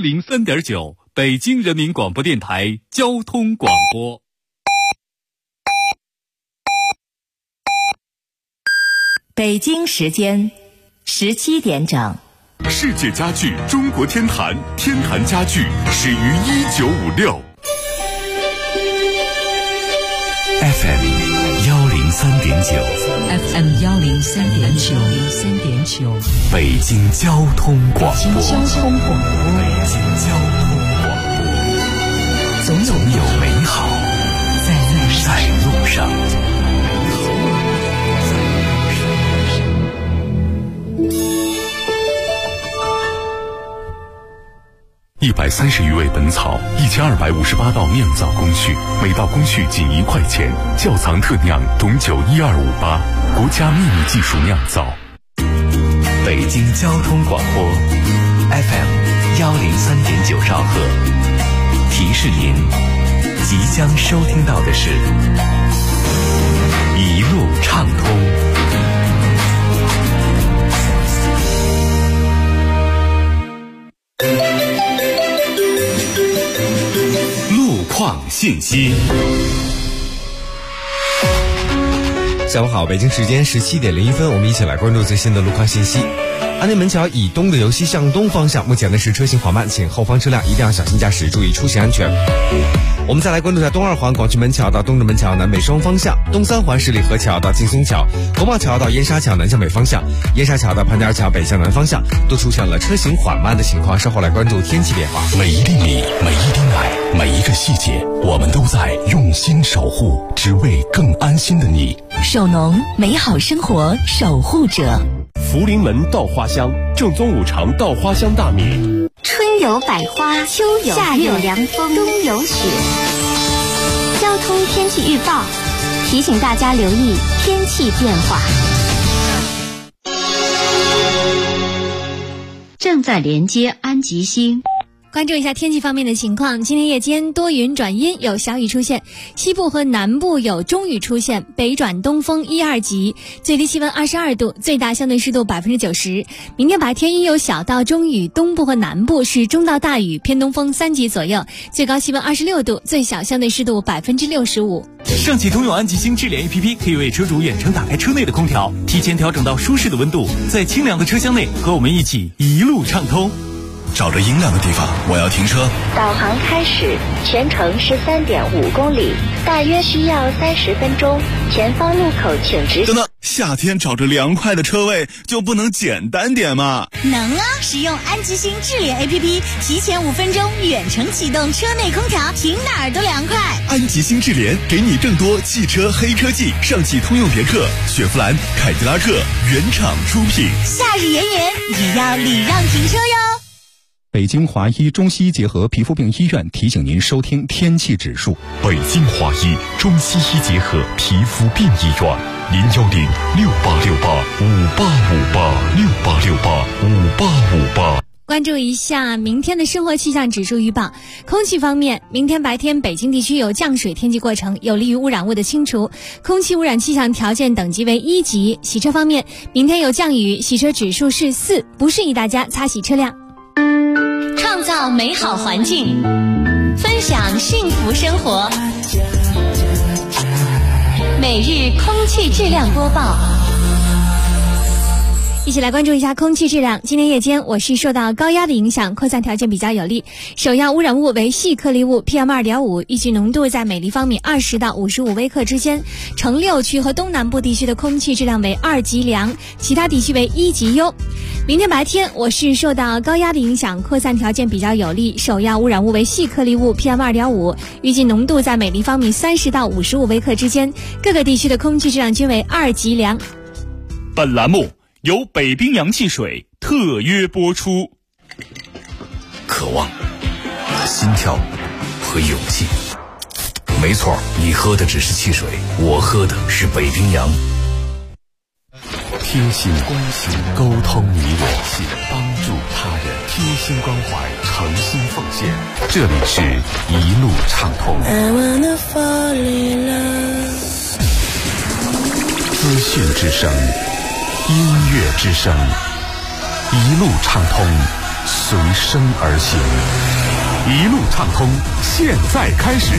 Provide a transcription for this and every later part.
103.9北京人民广播电台交通广播。 北京时间17点整。 世界家具中国天坛，天坛家具始于1956。 FM 103.9 FM 103.9 北京交通广播。 北京交通广播。 总有美好在路上。130余味本草，1258道酿造工序，每道工序仅1块钱。窖藏特酿董酒12588，国家秘密技术酿造。北京交通广播 FM 103.9兆赫，提示您即将收听到的是一路畅通。 况信息。 下午好，北京时间17点01分，我们一起来关注最新的路况信息。安内门桥以东的由西向东方向，目前呢是车行缓慢，请后方车辆一定要小心驾驶，注意出行安全。我们再来关注一下东2环广渠门桥到东直门桥南北双方向，东3环十里河桥到劲松桥，国贸桥到燕莎桥南向北方向，燕莎桥到潘家园桥北向南方向都出现了车行缓慢的情况，稍后来关注天气变化。 每一粒米，每一滴奶，每一个细节，我们都在用心守护，只为更安心的你。 首农，美好生活守护者。 福临门稻花香，正宗5常稻花香大米。 春有百花，秋有夏有凉风，冬有雪。交通天气预报提醒大家留意天气变化。 正在连接安吉星。 关注一下天气方面的情况，今天夜间多云转阴，有小雨出现，西部和南部有中雨出现，北转东风1、2级，最低气温22度，最大相对湿度90%。明天白天阴有小到中雨，东部和南部是中到大雨，偏东风3级左右，最高气温26度，最小相对湿度65%。 上汽通用安吉星智联 APP 可以为车主远程打开车内的空调，提前调整到舒适的温度，在清凉的车厢内和我们一起一路畅通。 找着阴凉的地方，我要停车。 导航开始，全程13.5公里，大约需要30分钟。前方路口请直行。 等等，夏天找着凉快的车位就不能简单点吗？ 能啊！使用安吉星智联 APP， 提前5分钟远程启动车内空调，停哪儿都凉快。 安吉星智联给你更多汽车黑科技，上汽通用别克、雪佛兰、凯迪拉克原厂出品。 夏日炎炎，也要礼让停车哟。 北京华医中西医结合皮肤病医院提醒您收听天气指数。 北京华医中西医结合皮肤病医院，010-6868-5858，6868-5858。 关注一下明天的生活气象指数预报。空气方面，明天白天北京地区有降水天气过程，有利于污染物的清除，空气污染气象条件等级为1级。洗车方面，明天有降雨，洗车指数是4，不适宜大家擦洗车辆。 创造美好环境，分享幸福生活。每日空气质量播报。 一起来关注一下空气质量。今天夜间我市受到高压的影响，扩散条件比较有利，首要污染物为细颗粒物 PM2.5， 预计浓度在每立方米20到55微克之间。城6区和东南部地区的空气质量为2级良，其他地区为1级优。明天白天我市受到高压的影响，扩散条件比较有利，首要污染物为细颗粒物 PM2.5， 预计浓度在每立方米30到55微克之间。各个地区的空气质量均为2级良。 本栏目由北冰洋汽水特约播出。 渴望、心跳和勇气。没错，你喝的只是汽水，我喝的是北冰洋。贴心关心，沟通你我，帮助他人，贴心关怀，诚心奉献。这里是一路畅通。资讯之声，音乐之声，一路畅通， 随身而行，一路畅通，现在开始。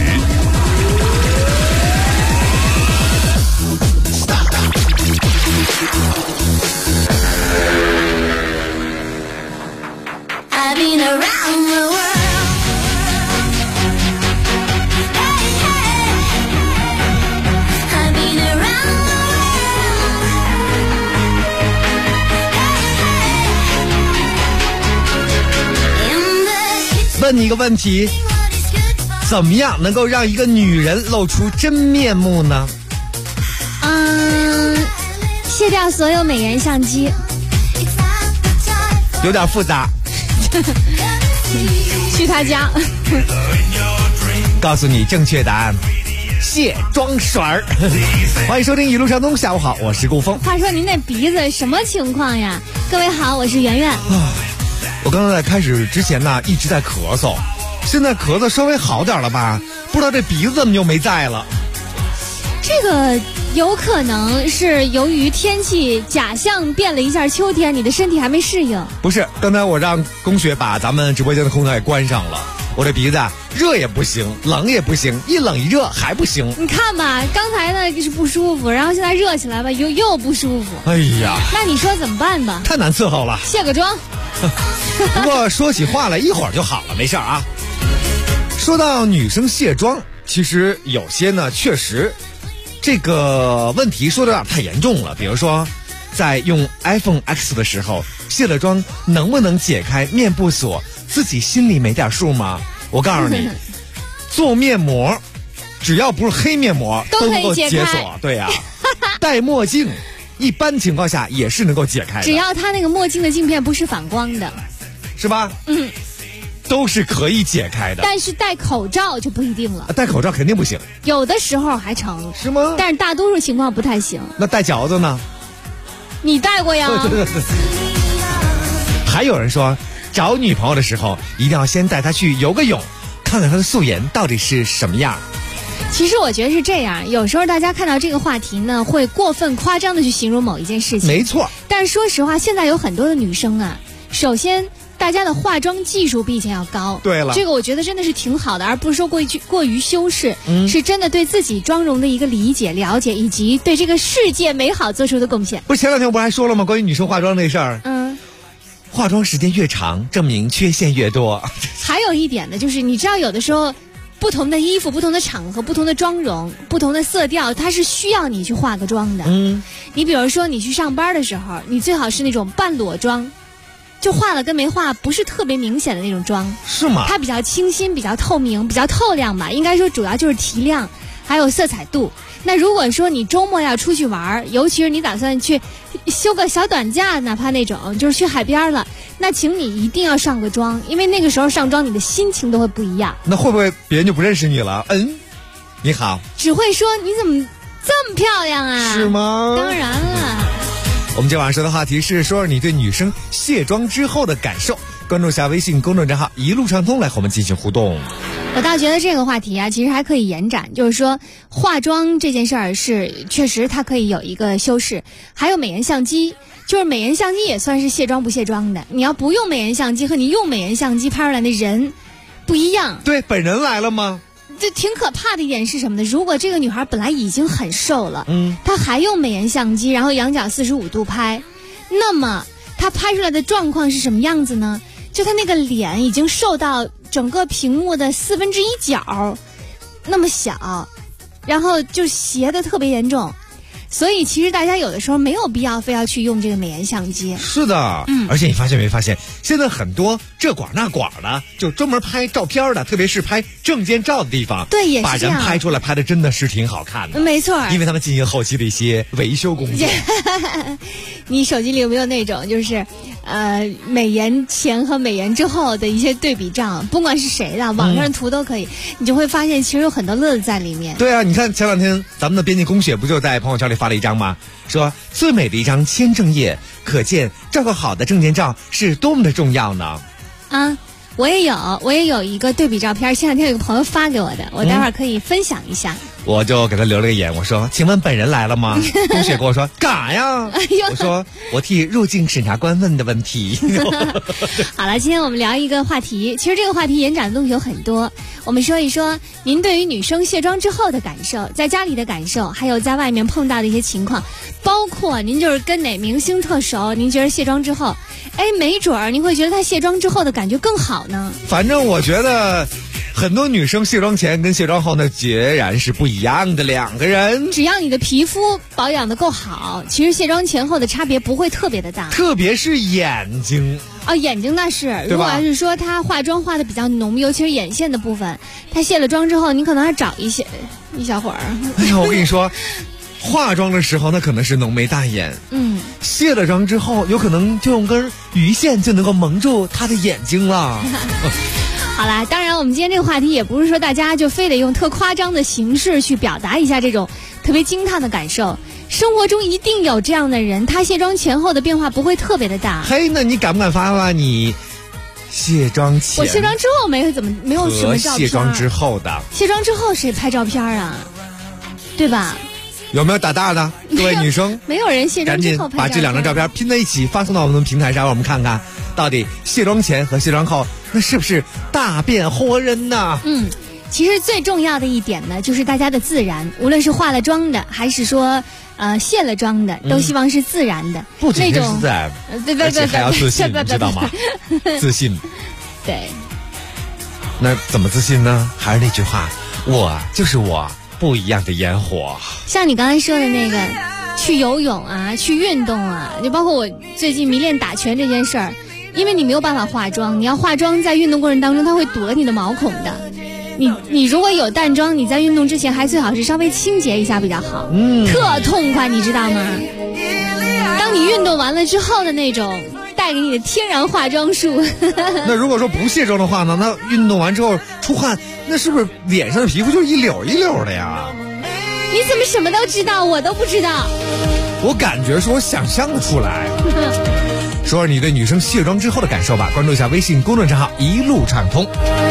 I've been around the world. In the 问你一个问题，怎么样能够让一个女人露出真面目呢？ 卸掉所有美颜相机。 有点复杂。 去他家。 告诉你正确答案，卸妆水儿。欢迎收听一路上东，下午好，我是顾峰。 话说您那鼻子什么情况呀？各位好，我是圆圆。 我刚刚在开始之前呢，一直在咳嗽，现在咳嗽稍微好点了吧？不知道这鼻子怎么就没在了？ 这个有可能是由于天气假象变了一下，秋天你的身体还没适应。 不是，刚才我让龚雪把咱们直播间的空调给关上了，我这鼻子热也不行，冷也不行，一冷一热还不行。 你看吧，刚才呢是不舒服，然后现在热起来吧，又不舒服。 哎呀， 那你说怎么办吧？ 太难伺候了。 卸个妆。 不过说起话来一会儿就好了，没事啊。说到女生卸妆，其实有些呢确实这个问题说的有点太严重了。比如说在用 iPhone X 的时候，卸了妆能不能解开面部锁，自己心里没点数吗？我告诉你，做面膜只要不是黑面膜都能够解锁。对呀、戴墨镜一般情况下也是能够解开的， 只要它那个墨镜的镜片不是反光的， 是吧？都是可以解开的。 但是戴口罩就不一定了。 戴口罩肯定不行， 有的时候还成， 是吗？ 但是大多数情况不太行。 那戴嚼子呢？ 你戴过呀？ 还有人说，找女朋友的时候一定要先带她去游个泳，看看她的素颜到底是什么样。 其实我觉得是这样，有时候大家看到这个话题呢，会过分夸张的去形容某一件事情。 没错。 但是说实话，现在有很多的女生啊，首先大家的化妆技术比以前要高。 对了， 这个我觉得真的是挺好的，而不是说过于修饰，是真的对自己妆容的一个理解、了解，以及对这个世界美好做出的贡献。 不是前两天我不是还说了吗？关于女生化妆那事儿。化妆时间越长，证明缺陷越多。 还有一点呢，就是你知道有的时候，不同的衣服、不同的场合、不同的妆容、不同的色调，它是需要你去化个妆的。你比如说你去上班的时候，你最好是那种半裸妆，就化了跟没化不是特别明显的那种妆。 是吗？ 它比较清新，比较透明，比较透亮吧。应该说主要就是提亮，还有色彩度。那如果说你周末要出去玩，尤其是你打算去休个小短假，哪怕那种就是去海边了，那请你一定要上个妆，因为那个时候上妆你的心情都会不一样。 那会不会别人就不认识你了？你好， 只会说你怎么这么漂亮啊？ 是吗？ 当然了。 我们今晚说的话题是说说你对女生卸妆之后的感受。关注下微信公众账号一路畅通来和我们进行互动。 我倒觉得这个话题啊，其实还可以延展，就是说化妆这件事儿是确实它可以有一个修饰，还有美颜相机，就是美颜相机也算是卸妆不卸妆的。你要不用美颜相机和你用美颜相机拍出来的人不一样。 对，本人来了吗？ 这挺可怕的一点是什么呢？如果这个女孩本来已经很瘦了，她还用美颜相机，然后仰角45度拍，那么她拍出来的状况是什么样子呢？就她那个脸已经瘦到整个屏幕的1/4角那么小，然后就斜的特别严重。所以其实大家有的时候没有必要非要去用这个美颜相机。 是的，而且你发现没发现，现在很多这管那管的，就专门拍照片的，特别是拍证件照的地方， 对，也是把人拍出来，拍的真的是挺好看的。 没错， 因为他们进行后期的一些维修工作。 你手机里有没有那种就是美颜前和美颜之后的一些对比照？不管是谁的，网上的图都可以，你就会发现其实有很多乐子在里面。 对啊，你看前两天咱们的编辑龚雪不就在朋友圈里发了一张吗？说最美的一张签证页，可见照个好的证件照是多么的重要呢。 我也有一个对比照片，前两天有个朋友发给我的，我待会儿可以分享一下。 我就给他留了个言，我说请问本人来了吗？同学跟我说干啥呀？我说我替入境审查官问的问题。 好了，今天我们聊一个话题，其实这个话题延展的东西有很多，我们说一说您对于女生卸妆之后的感受，在家里的感受，还有在外面碰到的一些情况，包括您就是跟哪明星特熟，您觉得卸妆之后，没准儿您会觉得她卸妆之后的感觉更好呢。 反正我觉得很多女生卸妆前跟卸妆后呢，截然是不一样的两个人。 只要你的皮肤保养的够好，其实卸妆前后的差别不会特别的大。 特别是眼睛眼睛那是，如果要是说她化妆化的比较浓，尤其是眼线的部分，她卸了妆之后，你可能还找一小会儿。 哎呀，我跟你说，化妆的时候那可能是浓眉大眼，卸了妆之后，有可能就用根鱼线就能够蒙住她的眼睛了。 好啦，当然我们今天这个话题也不是说大家就非得用特夸张的形式去表达一下这种特别惊叹的感受，生活中一定有这样的人，他卸妆前后的变化不会特别的大。 嘿，那你敢不敢发你卸妆前？ 我卸妆之后没有什么照片。 卸妆之后的？ 卸妆之后谁拍照片啊？对吧？ 有没有打大的各位女生？ 没有人卸妆之后拍照片。 赶紧把这两张照片拼在一起发送到我们的平台上，让我们看看到底卸妆前和卸妆后那是不是大变活人呢？ 其实最重要的一点呢，就是大家的自然，无论是化了妆的还是说卸了妆的，都希望是自然的， 不仅是自然，而且还要自信，你知道吗？自信。 对。 那怎么自信呢？还是那句话，我就是我，不一样的烟火。 像你刚才说的那个去游泳啊，去运动啊，就包括我最近迷恋打拳这件事儿，因为你没有办法化妆，你要化妆在运动过程当中它会堵了你的毛孔的。你如果有淡妆，你在运动之前还最好是稍微清洁一下比较好，特痛快，你知道吗？当你运动完了之后的那种带给你的天然化妆术。 那如果说不卸妆的话呢，那运动完之后出汗，那是不是脸上的皮肤就一绺一绺的呀？ 你怎么什么都知道，我都不知道。 我感觉是我想象的出来。说说你对女生卸妆之后的感受吧，关注一下微信公众账号一路畅通。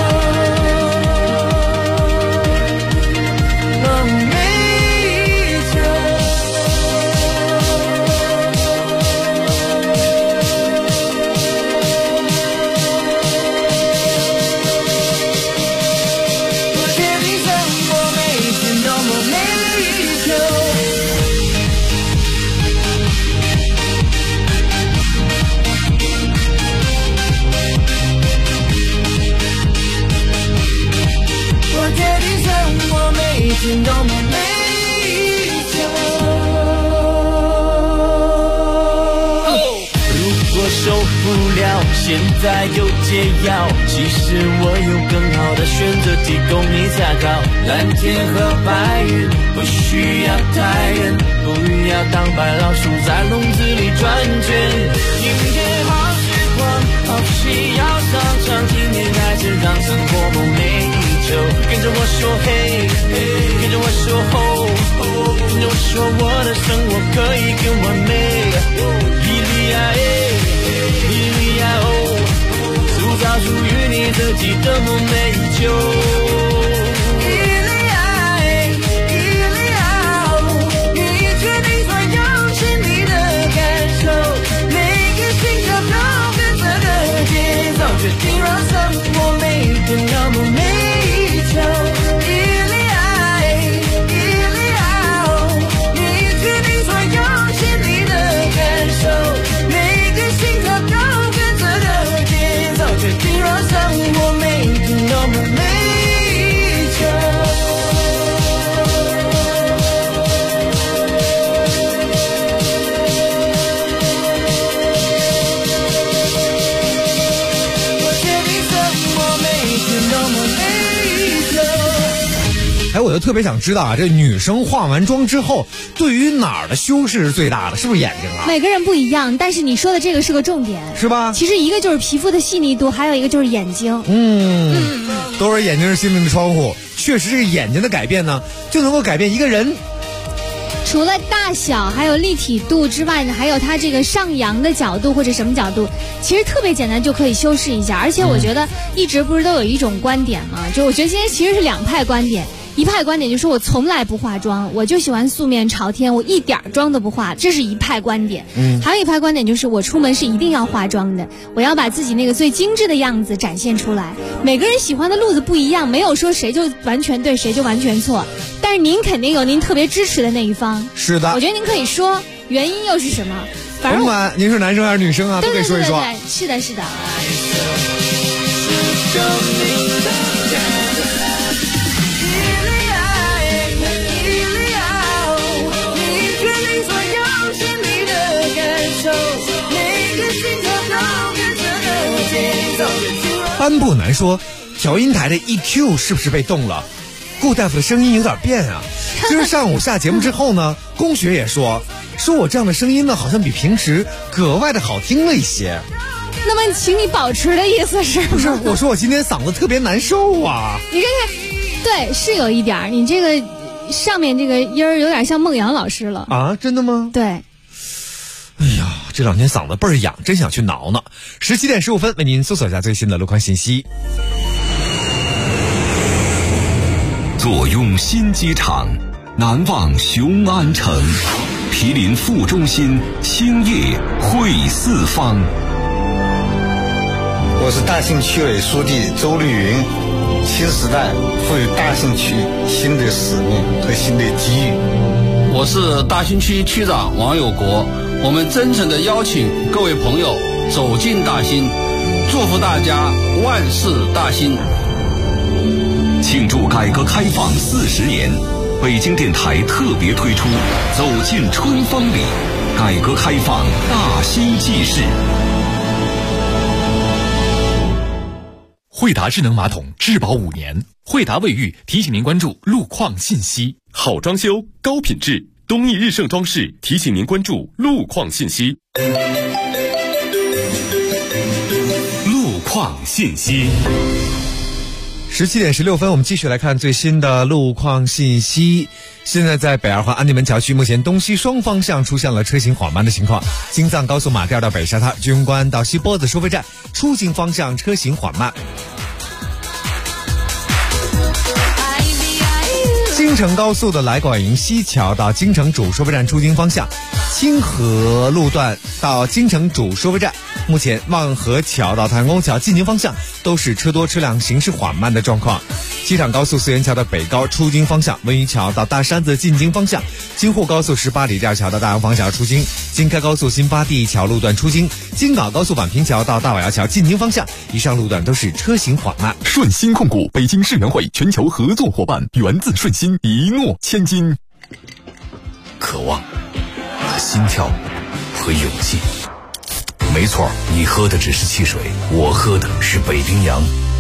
现在有解药，其实我有更好的选择提供你参考。蓝天和白云不需要太远，不要当白老鼠在笼子里转圈。今天好时光，好戏要上场，今天开始让生活梦寐以求。跟着我说嘿，跟着我说吼，跟着我说我的生活可以更完美。伊利亚伊利亚塑造属于你自己的梦寐以求。伊利亚伊利亚你决定所有是你的感受，每个心跳都跟着的节奏，决定让生活每一天那么寐以求。伊利亚伊利亚你决定所有是你的感受，每个心跳都跟着的节奏，决定让生活每一天那么寐以求。我决定生活每一天那么寐以求。 我就特别想知道啊，这女生化完妆之后，对于哪儿的修饰是最大的？是不是眼睛啊？ 每个人不一样，但是你说的这个是个重点， 是吧？ 其实一个就是皮肤的细腻度，还有一个就是眼睛。 都说眼睛是心灵的窗户，确实这个眼睛的改变呢，就能够改变一个人。 除了大小还有立体度之外呢，还有它这个上扬的角度或者什么角度，其实特别简单就可以修饰一下。而且我觉得一直不是都有一种观点吗？就我觉得今天其实是两派观点。 一派观点就是我从来不化妆，我就喜欢素面朝天，我一点妆都不化，这是一派观点。还有一派观点就是我出门是一定要化妆的，我要把自己那个最精致的样子展现出来。每个人喜欢的路子不一样，没有说谁就完全对，谁就完全错。但是您肯定有您特别支持的那一方。 是的， 我觉得您可以说原因又是什么。反正甭管您是男生还是女生啊，都可以说一说。 对，是的，是的。 斑布男说，调音台的 EQ 是不是被动了？顾大夫的声音有点变啊。今儿上午下节目之后呢，龚学也说我这样的声音呢，好像比平时格外的好听了一些。 那么请你保持的意思是？ 不是，我说我今天嗓子特别难受啊。 你看看，对，是有一点，你这个上面这个音儿有点像孟阳老师了啊？真的吗？ 对。 哎呀，这两天嗓子倍儿痒，真想去挠挠。17点15分，为您搜索一下最新的路况信息。 坐拥新机场，难忘雄安城，毗邻副中心，兴业汇四方。 我是大兴区委书记周绿云。新时代赋予大兴区新的使命和新的机遇。 我是大兴区区长王有国。我们真诚地邀请各位朋友走进大兴，祝福大家万事大兴。 庆祝改革开放40年，北京电台特别推出《走进春风里》，改革开放大兴纪事。 惠达智能马桶质保5年，惠达卫浴提醒您关注路况信息。 好装修，高品质。东义日盛装饰提醒您关注路况信息。 路况信息。 17点16分，我们继续来看最新的路况信息。现在在北二环安定门桥区，目前东西双方向出现了车行缓慢的情况。京藏高速马甸到北沙滩，军官到西坡子收费站出行方向车行缓慢。京承高速的来广营西桥到京承主收费站出京方向，清河路段到京承主收费站，目前望河桥到太阳宫桥进京方向都是车多车辆行驶缓慢的状况。机场高速四元桥到北高出京方向，文榆桥到大山子进京方向，京沪高速18里第二桥到大洋方向出京，京开高速新发地桥路段出京，京港高速宛平桥到大瓦窑桥进京方向，以上路段都是车行缓慢。 顺心控股北京世园会全球合作伙伴，源自顺心，一诺千金。 渴望和心跳和勇气，没错，你喝的只是汽水，我喝的是北冰洋。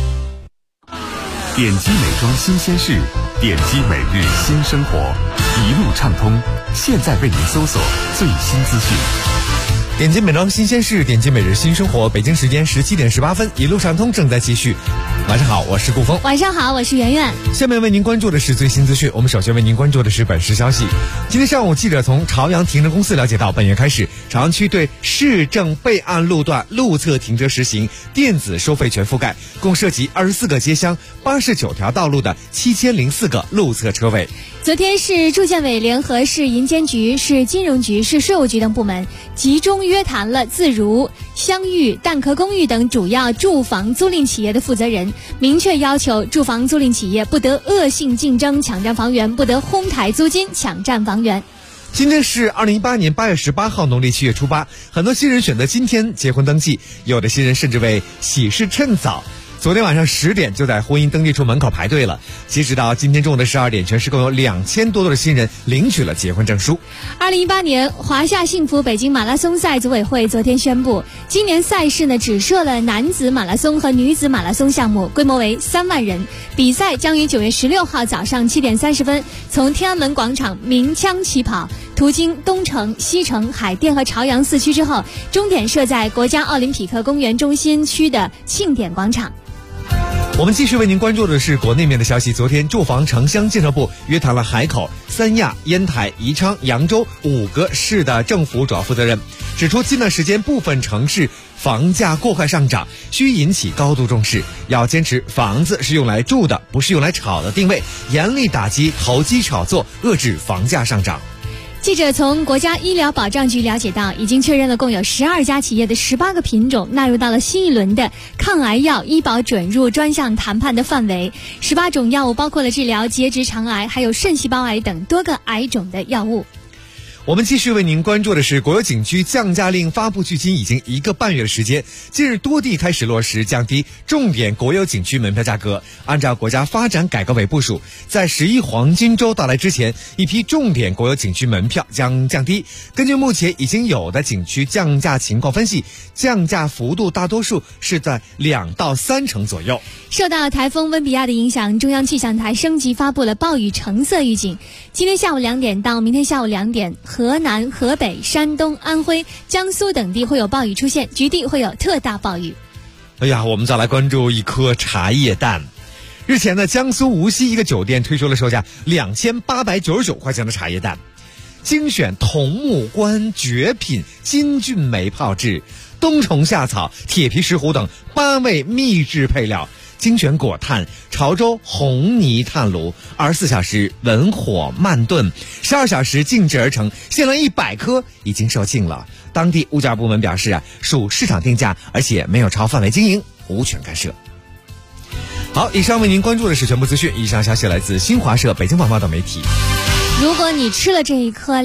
点击美妆新鲜事，点击每日新生活，一路畅通，现在为您搜索最新资讯。 点击美妆新鲜事，点击每日新生活。北京时间17点18分，一路畅通正在继续。晚上好，我是顾峰。 晚上好，我是圆圆。 下面为您关注的是最新资讯。我们首先为您关注的是本市消息。今天上午，记者从朝阳停车公司了解到，本月开始，朝阳区对市政备案路段路侧停车实行电子收费全覆盖，共涉及24个街乡、89条道路的7004个路侧车位。 昨天，市住建委联合市银监局、市金融局、市税务局等部门集中约谈了自如、湘寓、蛋壳公寓等主要住房租赁企业的负责人，明确要求住房租赁企业不得恶性竞争抢占房源，不得哄抬租金抢占房源。 今天是2018年8月18号，农历7月初8，很多新人选择今天结婚登记，有的新人甚至为喜事趁早。昨天晚上10点就在婚姻登记处门口排队了。截止到今天中午的12点，全市共有2000多的新人领取了结婚证书。 2018年华夏幸福北京马拉松赛组委会昨天宣布，今年赛事呢只设了男子马拉松和女子马拉松项目，规模为3万人。比赛将于9月16号早上7点30分从天安门广场鸣枪起跑，途经东城、西城、海淀和朝阳4区之后，终点设在国家奥林匹克公园中心区的庆典广场。 我们继续为您关注的是国内面的消息。昨天住房城乡建设部约谈了海口、三亚、烟台、宜昌、扬州5个市的政府主要负责人，指出近段时间部分城市房价过快上涨，需引起高度重视，要坚持房子是用来住的，不是用来炒的定位，严厉打击投机炒作，遏制房价上涨。 记者从国家医疗保障局了解到，已经确认了共有12家企业的18个品种纳入到了新一轮的抗癌药医保准入专项谈判的范围。18种药物包括了治疗结直肠癌、还有肾细胞癌等多个癌种的药物。 我们继续为您关注的是，国有景区降价令发布距今已经1个半月的时间，近日多地开始落实降低重点国有景区门票价格。按照国家发展改革委部署，在11黄金周到来之前，一批重点国有景区门票将降低。根据目前已经有的景区降价情况分析，降价幅度大多数是在2到3成左右。 受到台风温比亚的影响，中央气象台升级发布了暴雨橙色预警。今天下午2点到明天下午2点，河南、河北、山东、安徽、江苏等地会有暴雨出现，局地会有特大暴雨。 哎呀，我们再来关注一颗茶叶蛋。日前呢，江苏无锡一个酒店推出了售价2899块钱的茶叶蛋，精选桐木关绝品金骏眉炮制、冬虫夏草、铁皮石斛等8味秘制配料，精选果炭、潮州红泥炭炉，24小时文火慢炖，12小时静置而成，限量100颗，已经售罄了。当地物价部门表示属市场定价，而且没有超范围经营，无权干涉。好，以上为您关注的是全部资讯，以上消息来自新华社、北京晚报等媒体。 如果你吃了这一颗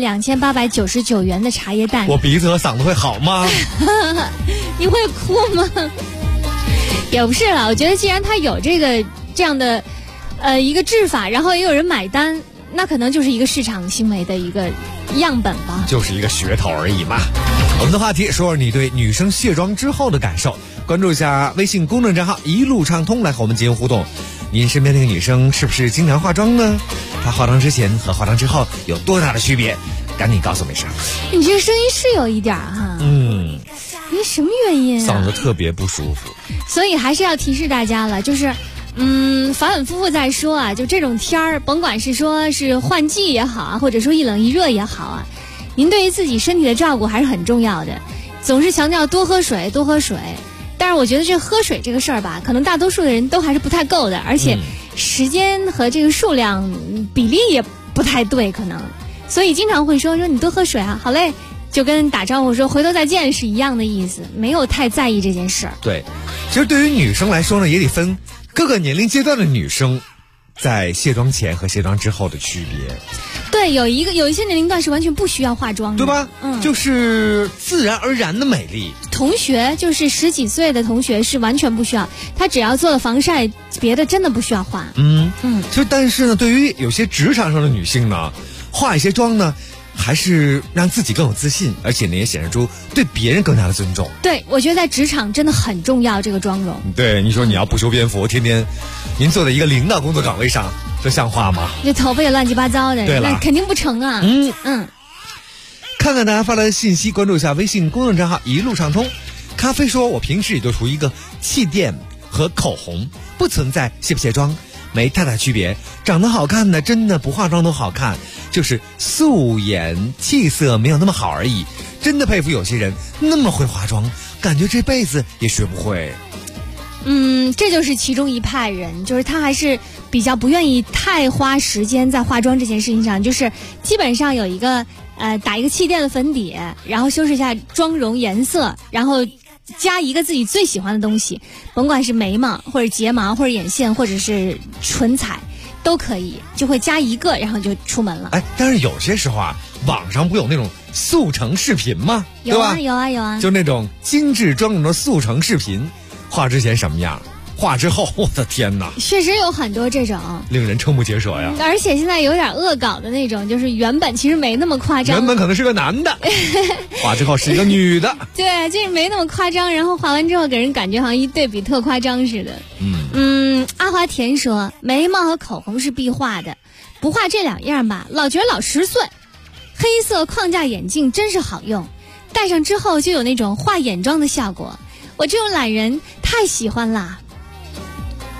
2899元的茶叶蛋， 我鼻子和嗓子会好吗？ 你会哭吗？也不是了，我觉得既然它有这样的一个制法，然后也有人买单，那可能就是一个市场行为的一个样本吧， 就是一个噱头而已嘛。我们的话题说说你对女生卸妆之后的感受，关注一下微信公众账号一路畅通来和我们进行互动。您身边那个女生是不是经常化妆呢？她化妆之前和化妆之后有多大的区别？赶紧告诉美莎。 你这个声音是有一点哈，你什么原因嗓子特别不舒服， 所以还是要提示大家了，就是反反复复在说啊，就这种天儿，甭管是说是换季也好啊，或者说一冷一热也好啊，您对于自己身体的照顾还是很重要的。总是强调多喝水，多喝水，但是我觉得这喝水这个事儿吧，可能大多数的人都还是不太够的，而且时间和这个数量比例也不太对，可能，所以经常会说你多喝水啊，好嘞。就跟打招呼说回头再见是一样的意思，没有太在意这件事儿。 对，其实对于女生来说呢，也得分各个年龄阶段的女生在卸妆前和卸妆之后的区别。 对，有一些年龄段是完全不需要化妆的， 对吧？就是自然而然的美丽。 同学就是10几岁的同学是完全不需要，他只要做了防晒，别的真的不需要化。 其实但是呢，对于有些职场上的女性呢，化一些妆呢，还是让自己更有自信，而且呢也显示出对别人更加的尊重。 对，我觉得在职场真的很重要，这个妆容。 对，你说你要不修边幅，天天您坐在一个领导工作岗位上，这像话吗？ 这头发也乱七八糟的，那肯定不成啊。 看看大家发来的信息，关注一下微信公众账号一路畅通。咖啡说，我平时也就涂一个气垫和口红，不存在卸不卸妆，没太大区别。长得好看的真的不化妆都好看，就是素颜气色没有那么好而已。真的佩服有些人那么会化妆，感觉这辈子也学不会。 这就是其中一派人，就是他还是比较不愿意太花时间在化妆这件事情上，就是基本上有一个打一个气垫的粉底，然后修饰一下妆容颜色，然后加一个自己最喜欢的东西，甭管是眉毛或者睫毛或者眼线或者是唇彩都可以，就会加一个，然后就出门了。 但是有些时候啊，网上不有那种速成视频吗？ 有啊，有啊，有啊， 就那种精致妆容的速成视频，画之前什么样，画之后，我的天哪！ 确实有很多这种令人瞠目结舌呀。 而且现在有点恶搞的那种，就是原本其实没那么夸张， 原本可能是个男的，画之后是一个女的。 对，就是没那么夸张，然后画完之后给人感觉好像一对比特夸张似的。阿华田说，眉毛和口红是必画的，不画这2样吧，老觉得老10岁。黑色框架眼镜真是好用，戴上之后就有那种画眼妆的效果，我这种懒人太喜欢啦。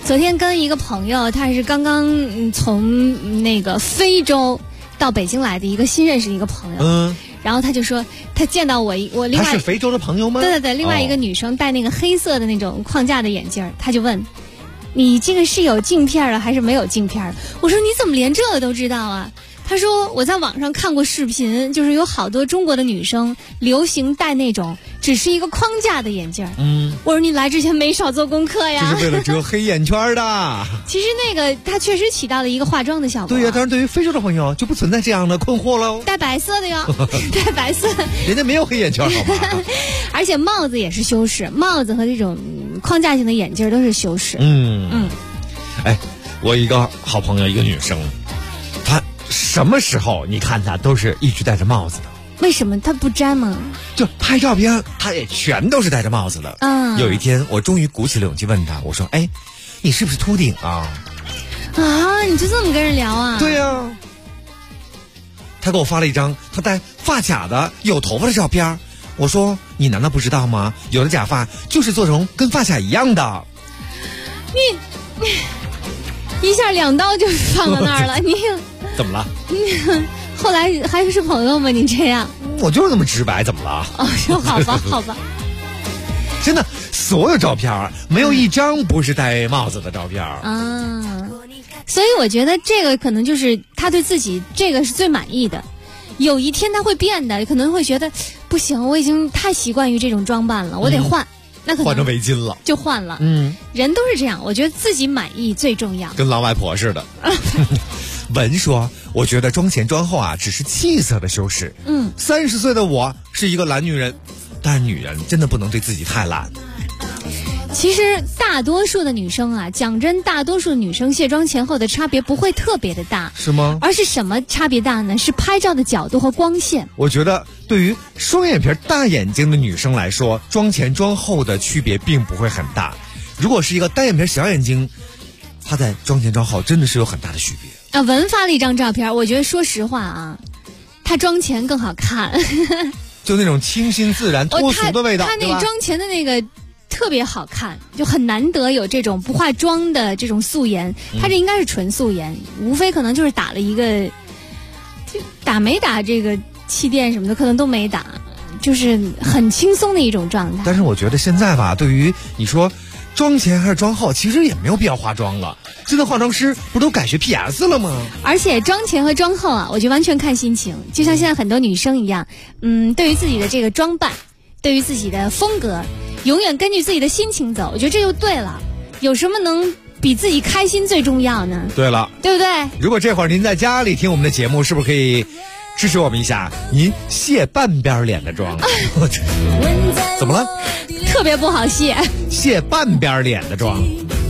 昨天跟一个朋友，他是刚刚从那个非洲到北京来的一个新认识的一个朋友，然后他就说他见到我另外他是非洲的朋友吗？ 对，另外一个女生戴那个黑色的那种框架的眼镜，他就问你这个是有镜片的还是没有镜片？我说你怎么连这个都知道啊？他说我在网上看过视频，就是有好多中国的女生流行戴那种只是一个框架的眼镜。我说你来之前没少做功课呀。 这是为了遮黑眼圈的。 其实那个它确实起到了一个化妆的效果。 对呀，当然对于非洲的朋友就不存在这样的困惑喽。 戴白色的呀，戴白色， 人家没有黑眼圈好吗？ 而且帽子也是修饰，帽子和这种框架型的眼镜都是修饰。 哎，我一个好朋友，一个女生，她什么时候你看她都是一直戴着帽子的。 为什么她不摘吗？ 就拍照片她也全都是戴着帽子的。有一天我终于鼓起了勇气问她，我说哎，你是不是秃顶啊？ 你就这么跟人聊啊？ 对呀。她给我发了一张她戴发卡的有头发的照片，我说你难道不知道吗？有的假发就是做成跟发卡一样的。 你一下2刀就放到那儿了，你怎么了？ 后来还是朋友吗？你这样， 我就是那么直白，怎么了？ 好吧，好吧。 真的，所有照片没有一张不是戴帽子的照片所以我觉得这个可能就是他对自己这个是最满意的。有一天他会变的，可能会觉得不行，我已经太习惯于这种装扮了，我得换。那可能换成围巾了， 就换了。人都是这样，我觉得自己满意最重要。 跟老外婆似的。文说，我觉得妆前妆后只是气色的修饰。30岁的我是一个懒女人，但是女人真的不能对自己太懒。 其实大多数的女生讲真，大多数女生卸妆前后的差别不会特别的大， 是吗？ 而是什么差别大呢？是拍照的角度和光线。 我觉得对于双眼皮大眼睛的女生来说，妆前妆后的区别并不会很大。如果是一个单眼皮小眼睛，她在妆前妆后真的是有很大的区别。 文发了一张照片，我觉得说实话她妆前更好看。 就那种清新自然脱俗的味道。 她那妆前的那个特别好看，就很难得有这种不化妆的这种素颜。她这应该是纯素颜，无非可能就是打了一个，打没打这个气垫什么的可能都没打，就是很轻松的一种状态。 但是我觉得现在对于你说妆前还是妆后，其实也没有必要化妆了。现在化妆师不都改学 PS 了吗？ 而且妆前和妆后我觉得完全看心情，就像现在很多女生一样，对于自己的这个装扮，对于自己的风格，永远根据自己的心情走，我觉得这就对了。有什么能比自己开心最重要呢？ 对了， 对不对？ 如果这会儿您在家里听我们的节目，是不是可以支持我们一下？您卸半边脸的妆。怎么了？ 特别不好卸。 卸半边脸的妆。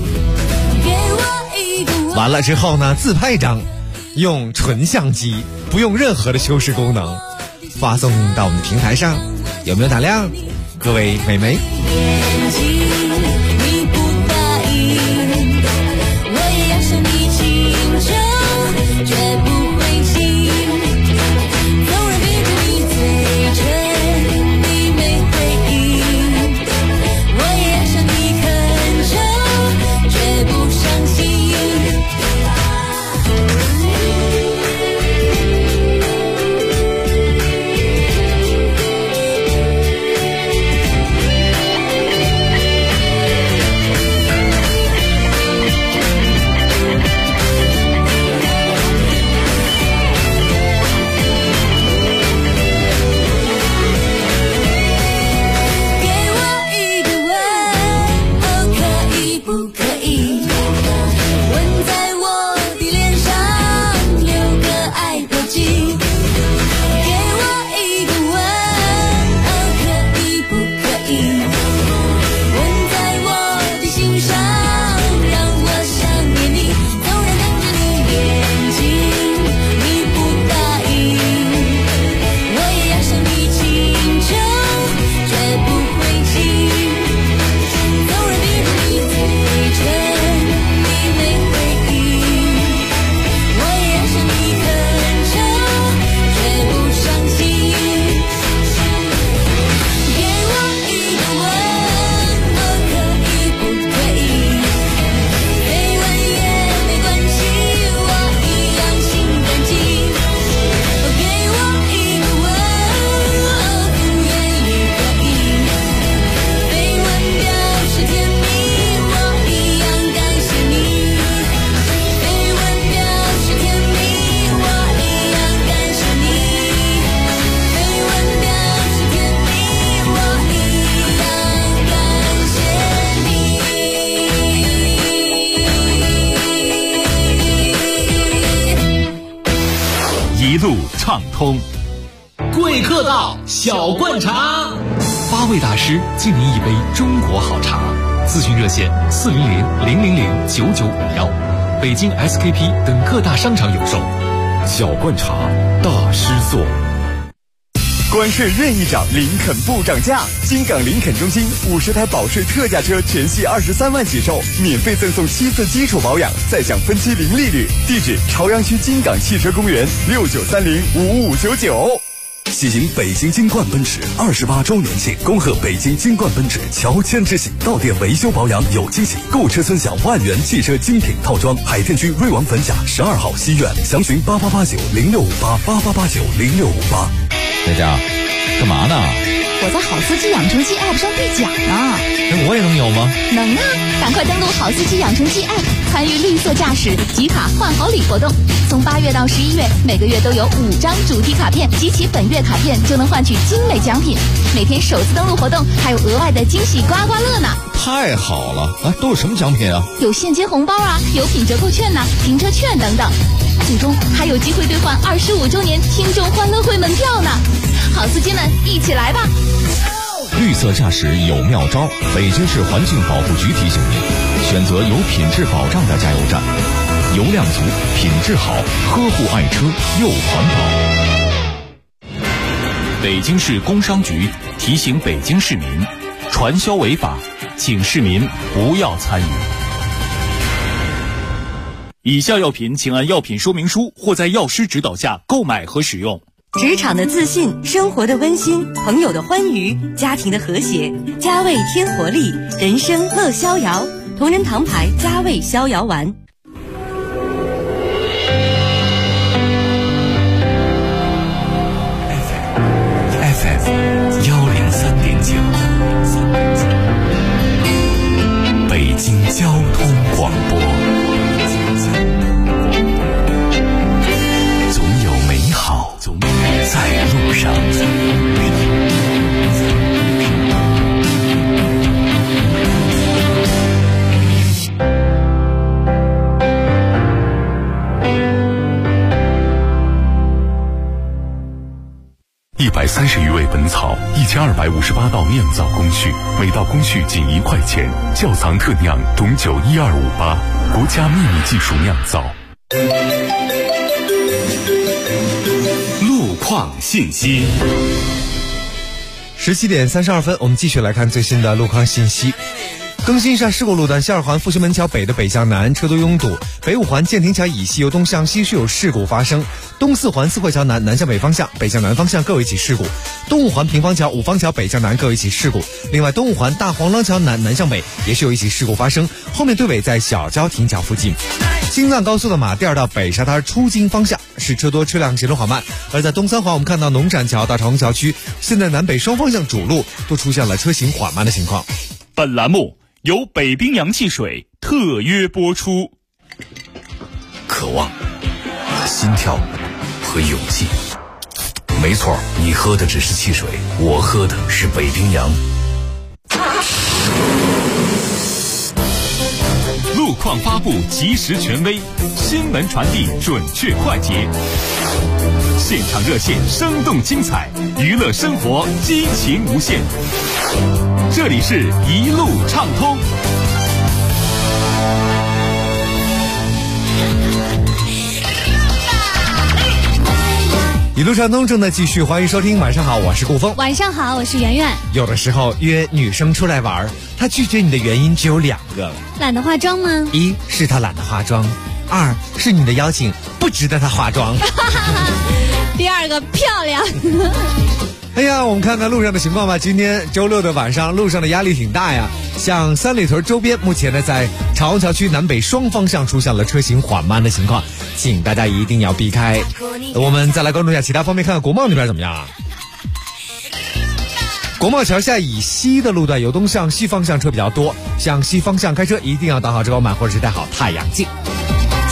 完了之后呢，自拍一张，用纯相机，不用任何的修饰功能，发送到我们的平台上。有没有打量？各位美眉。 一路畅通。 贵客到，小灌茶 ，8位大师敬您一杯中国好茶。咨询热线400-000-9951，北京 SKP 等各大商场有售。 小灌茶，大师做。 关税任意涨，林肯不涨价。金港林肯中心50台保税特价车全系23万起售，免费赠送7次基础保养，再享分期零利率。地址：朝阳区金港汽车公园69305599。 喜迎北京金冠奔驰28周年庆，恭贺北京金冠奔驰乔迁之喜，到店维修保养有惊喜，购车尊享万元汽车精品套装。海淀区瑞王汾甲12号西苑，详询8889065888890658。 佳佳，干嘛呢？ 我在好司机养成记 App 上兑奖呢。 我也能有吗？ 能啊！赶快登录好司机养成记 App， 参与绿色驾驶集卡换好礼活动。从8月到11月，每个月都有5张主题卡片，集齐本月卡片就能换取精美奖品。每天首次登录活动还有额外的惊喜刮刮乐呢！ 太好了！都有什么奖品啊？ 有现金红包啊，有品折扣券呐、停车券等等。最终还有机会兑换25周年听众欢乐会门票呢！好司机们，一起来吧！ 绿色驾驶有妙招，北京市环境保护局提醒您，选择有品质保障的加油站，油量足，品质好，呵护爱车又环保。 北京市工商局提醒北京市民，传销违法，请市民不要参与。以下药品请按药品说明书或在药师指导下购买和使用。 职场的自信，生活的温馨，朋友的欢愉，家庭的和谐，佳味添活力，人生乐逍遥。同仁堂牌佳味逍遥丸。 FM 103.9，北京交通广播。总有美好在路上。130余味本草，1258道酿造工序，每道工序仅1块钱。窖藏特酿董酒12588，国家秘密技术酿造。 路况信息。 17点32分，我们继续来看最新的路况信息。更新一下事故路段，西二环复兴门桥北的北向南车多拥堵，北五环建亭桥以西由东向西是有事故发生，东四环四惠桥南南向北方向、北向南方向各有一起事故，东五环平方桥五方桥北向南各有一起事故。另外，东五环大黄廊桥南南向北也是有一起事故发生，后面对尾在小交亭桥附近。京藏高速的马甸到北沙滩出京方向是车多，车辆节奏缓慢。而在东三环，我们看到农展桥到长虹桥区，现在南北双方向主路都出现了车行缓慢的情况。 本栏目由北冰洋汽水特约播出。 渴望、心跳和勇气。没错，你喝的只是汽水，我喝的是北冰洋。 路况发布及时权威，新闻传递准确快捷，现场热线生动精彩，娱乐生活激情无限。这里是一路畅通。 一路畅通正在继续，欢迎收听。晚上好，我是顾峰。 晚上好，我是圆圆。 有的时候约女生出来玩，她拒绝你的原因只有2个： 懒得化妆吗 ？1是她懒得化妆，2是你的邀请不值得她化妆。 第2个漂亮。 哎呀，我们看看路上的情况吧。今天周六的晚上，路上的压力挺大呀。像三里屯周边，目前呢在长虹桥区南北双方向出现了车行缓慢的情况，请大家一定要避开。我们再来关注一下其他方面，看看国贸那边怎么样啊？国贸桥下以西的路段由东向西方向车比较多，向西方向开车一定要挡好遮光板或者是戴好太阳镜。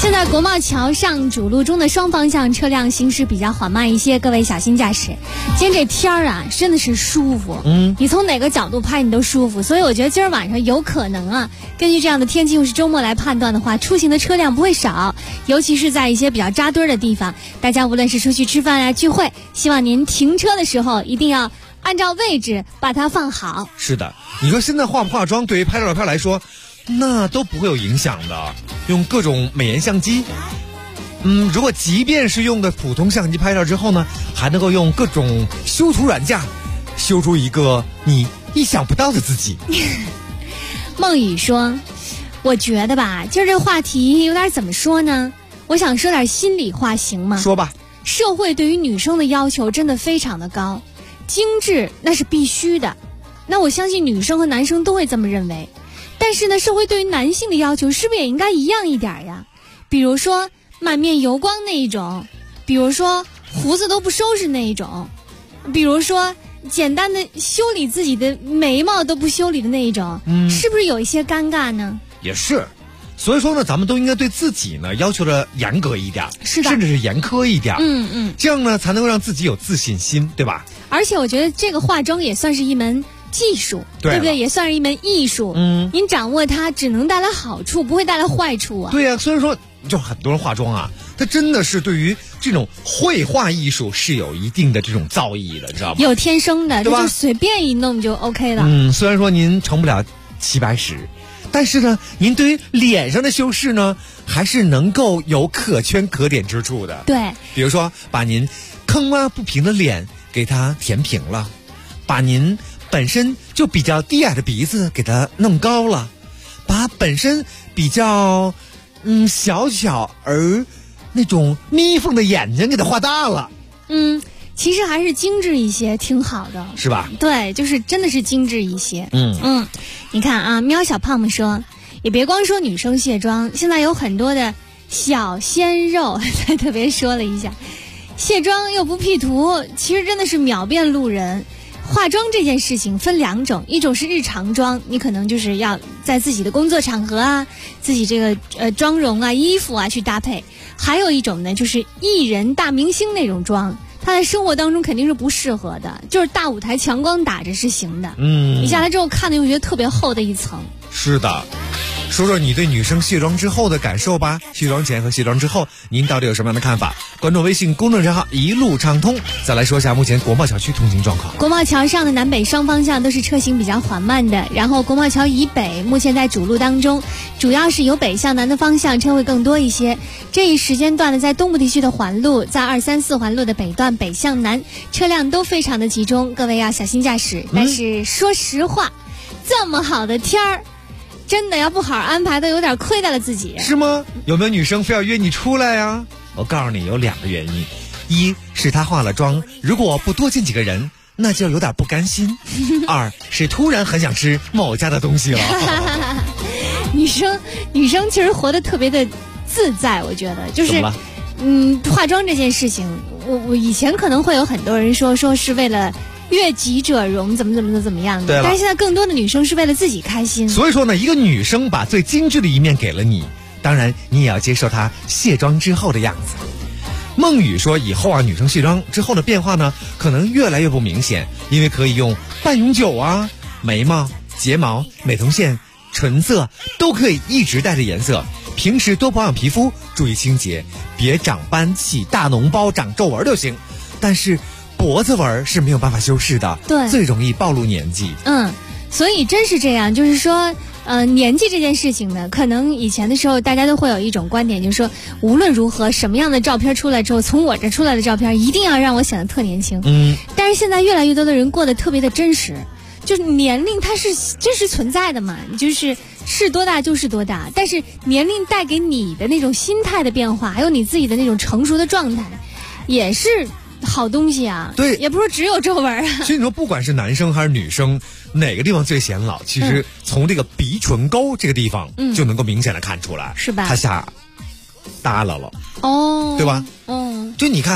现在国贸桥上主路中的双方向车辆行驶比较缓慢一些，各位小心驾驶。今天这天儿啊，真的是舒服，你从哪个角度拍你都舒服，所以我觉得今儿晚上有可能啊，根据这样的天气又是周末来判断的话，出行的车辆不会少，尤其是在一些比较扎堆的地方，大家无论是出去吃饭啊聚会，希望您停车的时候一定要按照位置把它放好。 是的，你说现在化不化妆对于拍照片来说那都不会有影响的，用各种美颜相机，如果即便是用的普通相机拍照之后呢，还能够用各种修图软件修出一个你意想不到的自己。 梦雨说，我觉得吧，今儿这话题有点怎么说呢，我想说点心里话行吗？ 说吧。 社会对于女生的要求真的非常的高，精致那是必须的，那我相信女生和男生都会这么认为。但是呢，社会对于男性的要求是不是也应该一样一点呀？比如说满面油光那一种，比如说胡子都不收拾那一种，比如说简单的修理自己的眉毛都不修理的那一种，是不是有一些尴尬呢？ 也是，所以说呢，咱们都应该对自己呢要求的严格一点， 是的， 甚至是严苛一点，这样呢才能够让自己有自信心，对吧？ 而且我觉得这个化妆也算是一门技术，对不对？也算是一门艺术。您掌握它只能带来好处，不会带来坏处啊。 对呀，所以说就很多人化妆啊，他真的是对于这种绘画艺术是有一定的这种造诣的，你知道吗？ 有天生的，就是随便一弄就 OK 了。 虽然说您成不了齐白石，但是呢，您对于脸上的修饰呢，还是能够有可圈可点之处的。 对， 比如说把您坑洼不平的脸给它填平了，把您本身就比较低矮的鼻子给它弄高了，把本身比较小巧而那种眯缝的眼睛给它画大了。 其实还是精致一些挺好的， 是吧？对， 就是真的是精致一些。你看啊，喵小胖们说，也别光说女生卸妆，现在有很多的小鲜肉他特别说了一下，卸妆又不 P 图，其实真的是秒变路人。化妆这件事情分两种，一种是日常妆，你可能就是要在自己的工作场合啊，自己这个妆容啊、衣服啊去搭配；还有一种呢，就是艺人、大明星那种妆，他在生活当中肯定是不适合的，就是大舞台强光打着是行的。你下来之后看的又觉得特别厚的一层。 是的。说说你对女生卸妆之后的感受吧，卸妆前和卸妆之后您到底有什么样的看法？关注微信公众账号一路畅通。再来说一下目前国贸桥区通行状况。 国贸桥上的南北双方向都是车行比较缓慢的，然后国贸桥以北目前在主路当中，主要是由北向南的方向车会更多一些。这一时间段呢，在东部地区的环路，在234环路的北段北向南车辆都非常的集中，各位要小心驾驶。但是说实话，这么好的天儿，真的要不好安排都有点亏待了自己。 是吗？有没有女生非要约你出来呀？我告诉你有2个原因，一是她化了妆，如果不多见几个人，那就有点不甘心；二是突然很想吃某家的东西了。 女生其实活得特别的自在，我觉得就是化妆这件事情，我以前可能会有很多人说是为了悦己者容，怎么样的，但是现在更多的女生是为了自己开心。 所以说呢，一个女生把最精致的一面给了你，当然你也要接受她卸妆之后的样子。梦雨说，以后啊，女生卸妆之后的变化呢，可能越来越不明显，因为可以用半永久啊，眉毛、睫毛、美瞳线、唇色都可以一直带着颜色。平时多保养皮肤，注意清洁，别长斑、起大脓包、长皱纹就行。但是脖子纹是没有办法修饰的， 对， 最容易暴露年纪。 所以真是这样，就是说年纪这件事情呢，可能以前的时候大家都会有一种观点，就是说无论如何什么样的照片出来之后，从我这出来的照片一定要让我显得特年轻。但是现在越来越多的人过得特别的真实，就是年龄它是真实存在的嘛，就是多大就是多大，但是年龄带给你的那种心态的变化，还有你自己的那种成熟的状态，也是好东西啊。 对， 也不是只有皱纹啊。 所以你说不管是男生还是女生，哪个地方最显老，其实从这个鼻唇沟这个地方就能够明显的看出来， 是吧？ 它下耷拉了， 哦， 对吧？ 哦， 就你看啊，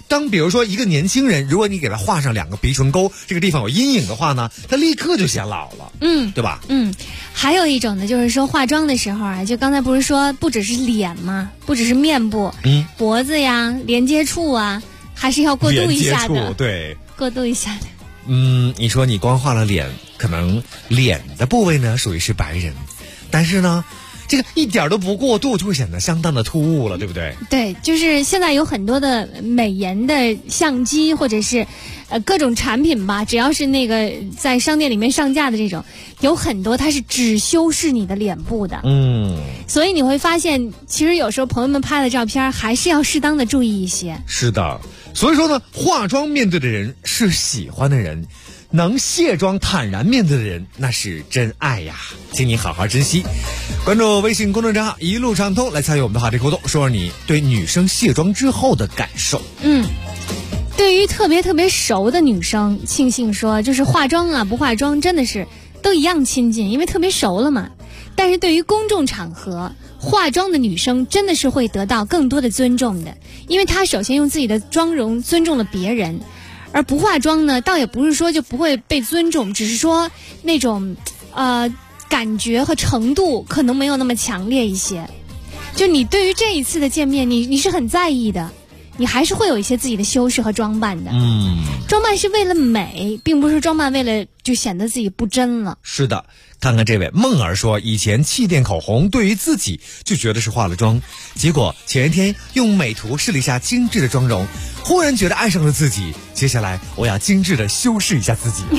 当比如说一个年轻人，如果你给他画上2个鼻唇沟，这个地方有阴影的话呢，他立刻就显老了，对吧？ 还有一种呢，就是说化妆的时候啊，就刚才不是说不只是脸嘛，不只是面部，脖子呀、连接处啊，还是要过渡一下的， 对， 过渡一下的。 你说你光画了脸，可能脸的部位呢属于是白人，但是呢，这个一点都不过度，就会显得相当的突兀了，对不对？ 对，就是现在有很多的美颜的相机或者是各种产品吧，只要是那个在商店里面上架的这种，有很多它是只修饰你的脸部的。所以你会发现，其实有时候朋友们拍的照片还是要适当的注意一些。 是的，所以说呢，化妆面对的人是喜欢的人，能卸妆坦然面对的人，那是真爱呀，请你好好珍惜。关注微信公众账号一路畅通，来参与我们的话题互动，说说你对女生卸妆之后的感受。 对于特别熟的女生，庆幸说就是化妆啊不化妆真的是都一样亲近，因为特别熟了嘛。但是对于公众场合，化妆的女生真的是会得到更多的尊重的，因为她首先用自己的妆容尊重了别人，而不化妆呢，倒也不是说就不会被尊重，只是说那种感觉和程度可能没有那么强烈一些。就你对于这一次的见面，你是很在意的，你还是会有一些自己的修饰和装扮的。装扮是为了美，并不是装扮为了就显得自己不真了。 是的，看看这位梦儿说，以前气垫口红对于自己就觉得是化了妆，结果前一天用美图试了一下精致的妆容，忽然觉得爱上了自己，接下来我要精致的修饰一下自己。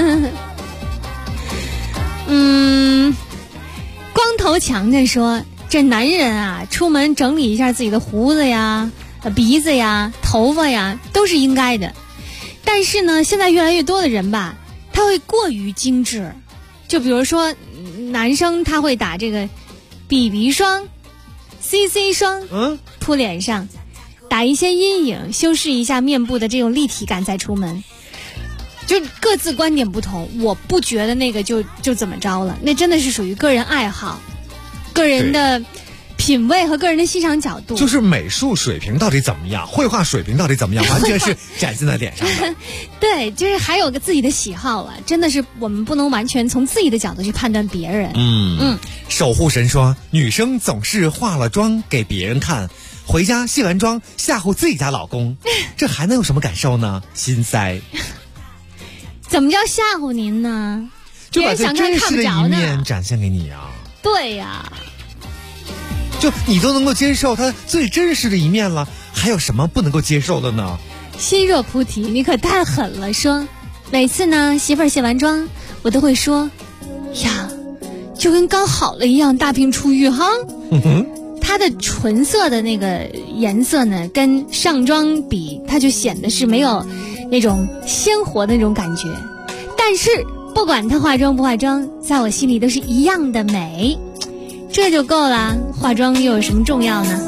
光头强着说，这男人啊，出门整理一下自己的胡子呀、鼻子呀、头发呀，都是应该的。但是呢，现在越来越多的人吧，他会过于精致。就比如说，男生他会打这个 BB 霜、CC 霜，铺脸上，打一些阴影，修饰一下面部的这种立体感再出门。就各自观点不同，我不觉得那个就怎么着了，那真的是属于个人爱好、个人的品味和个人的欣赏角度。 就是美术水平到底怎么样，绘画水平到底怎么样，完全是展现在脸上的。 对，就是还有个自己的喜好啊，真的是我们不能完全从自己的角度去判断别人。 守护神说，女生总是化了妆给别人看，回家卸完妆吓唬自己家老公，这还能有什么感受呢？心塞。 怎么叫吓唬您呢？ 就把最真实的一面展现给你啊。 对呀， 就你都能够接受他最真实的一面了，还有什么不能够接受的呢？ 心若菩提，你可太狠了。说每次呢媳妇儿卸完妆，我都会说呀，就跟刚好了一样，大病初愈哈。它的纯色的那个颜色呢，跟上妆比，它就显得是没有那种鲜活的那种感觉。但是不管她化妆不化妆，在我心里都是一样的美，这就够了。化妆又有什么重要呢？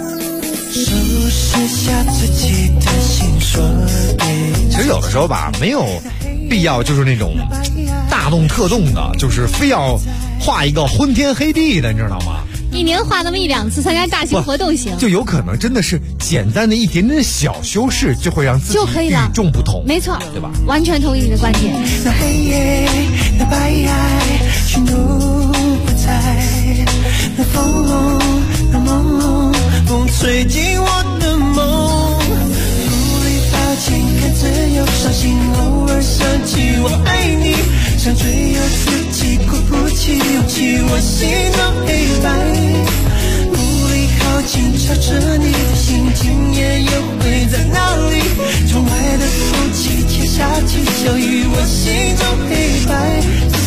其实有的时候吧，没有必要就是那种大动特动的，就是非要画一个昏天黑地的，你知道吗？ 一年画那么1-2次，参加大型活动行， 就有可能真的是简单的一点点小修饰，就会让自己与众不同， 没错， 对吧？ 完全同意你的观点。 那黑夜，那白爱，全都不在。那风龙，那梦，风吹进我的梦。努力抱紧，看着又伤心，偶尔想起我爱你，想追又自己鼓不起勇气，我心都黑白。努力靠近，朝着你的心，今夜又会在哪里？窗外的空气，天下起小雨，我心中黑白。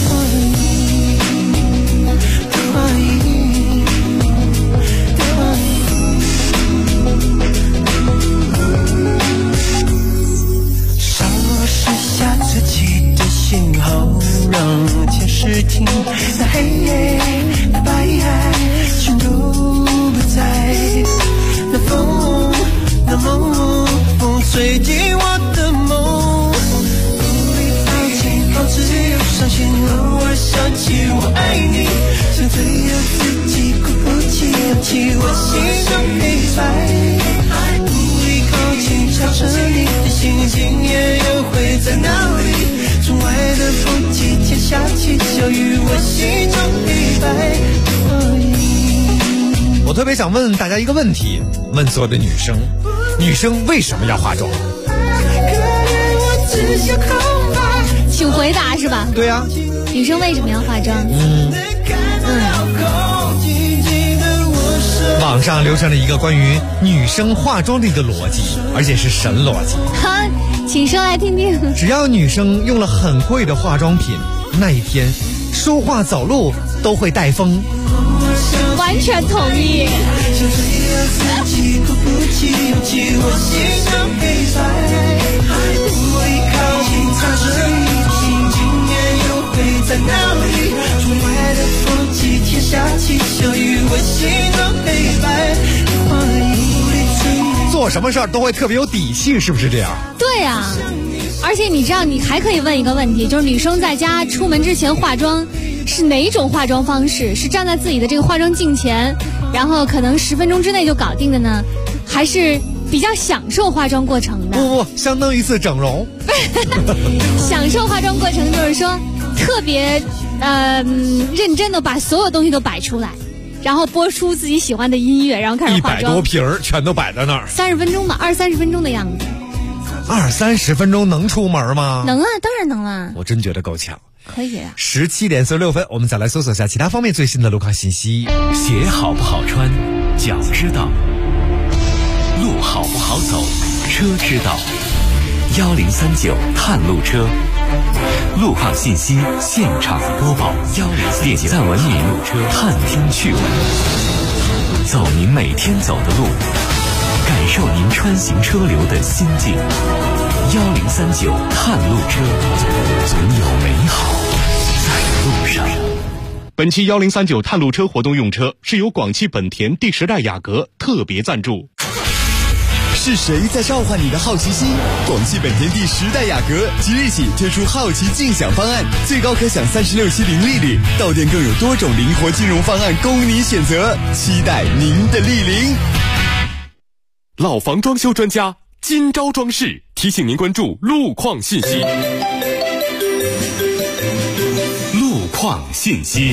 少试下自己的信号，让天使听。那黑夜，那白爱，全都不在。那风，那梦，风吹进我的梦。努力抱紧，保持又伤心，偶尔想起我爱你，想追又自己鼓不起勇气，我心中黑白。努力靠近，朝着你哪里？窗外的风季，天下起小雨，我心中黑白。 我特别想问大家一个问题，问所有的女生，女生为什么要化妆？ 请回答是吧？ 对啊， 女生为什么要化妆？ 网上流传了一个关于女生化妆的一个逻辑，而且是神逻辑。 哈，请说来听听。 只要女生用了很贵的化妆品，那一天说话走路都会带风。 完全同意。 在哪里？窗外的风季，天下起小雨，我心中黑白。 做什么事儿都会特别有底气，是不是这样？ 对啊，而且你知道，你还可以问一个问题，就是女生在家出门之前化妆是哪种化妆方式？是站在自己的这个化妆镜前，然后可能10分钟之内就搞定的呢，还是比较享受化妆过程的？ 不，相当于一次整容。 享受化妆过程就是说特别认真的把所有东西都摆出来，然后播出自己喜欢的音乐，然后开始化妆。100 多瓶儿全都摆在那儿 ，30分钟吧，20-30分钟的样子。 20-30分钟能出门吗？ 能啊，当然能了。 我真觉得够呛。 可以啊。 17点46分，我们再来搜索下其他方面最新的路况信息。 鞋好不好穿，脚知道；路好不好走，车知道。1039探路车，路况信息现场播报。点赞文明路车，探听趣闻，走您每天走的路，感受您穿行车流的心境。1039探路车，总有美好在路上。 本期1039探路车活动用车是由广汽本田第10代雅阁特别赞助。 是谁在召唤你的好奇心？广汽本田第10代雅阁即日起推出好奇竞享方案，最高可享36期零利率，到店更有多种灵活金融方案供你选择，期待您的莅临。 老房装修专家今朝装饰提醒您关注路况信息。 路况信息。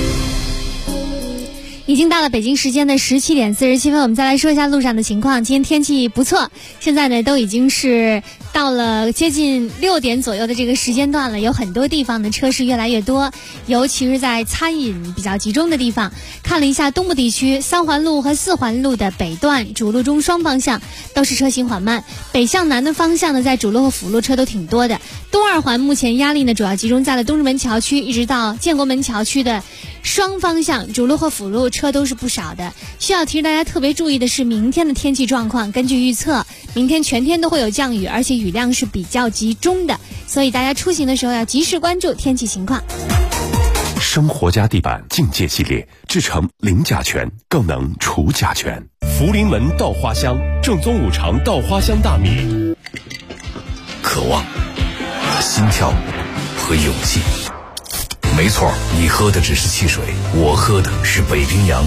已经到了北京时间的17点47分，我们再来说一下路上的情况。今天天气不错，现在呢都已经是到了接近6点左右的这个时间段了，有很多地方的车是越来越多，尤其是在餐饮比较集中的地方。看了一下东部地区，3环路和4环路的北段主路中双方向都是车行缓慢，北向南的方向呢，在主路和辅路车都挺多的。东2环目前压力呢主要集中在了东直门桥区一直到建国门桥区的双方向主路和辅路车都是不少的。需要提示大家特别注意的是明天的天气状况，根据预测明天全天都会有降雨，而且雨量是比较集中的，所以大家出行的时候要及时关注天气情况。 生活家地板境界系列制成零甲醛，更能除甲醛。福临门稻花香，正宗5常稻花香大米。 渴望、心跳和勇气。没错，你喝的只是汽水，我喝的是北冰洋。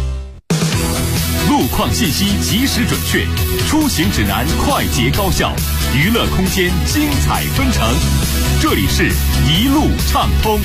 路况信息及时准确，出行指南快捷高效，娱乐空间精彩纷呈。这里是一路畅通。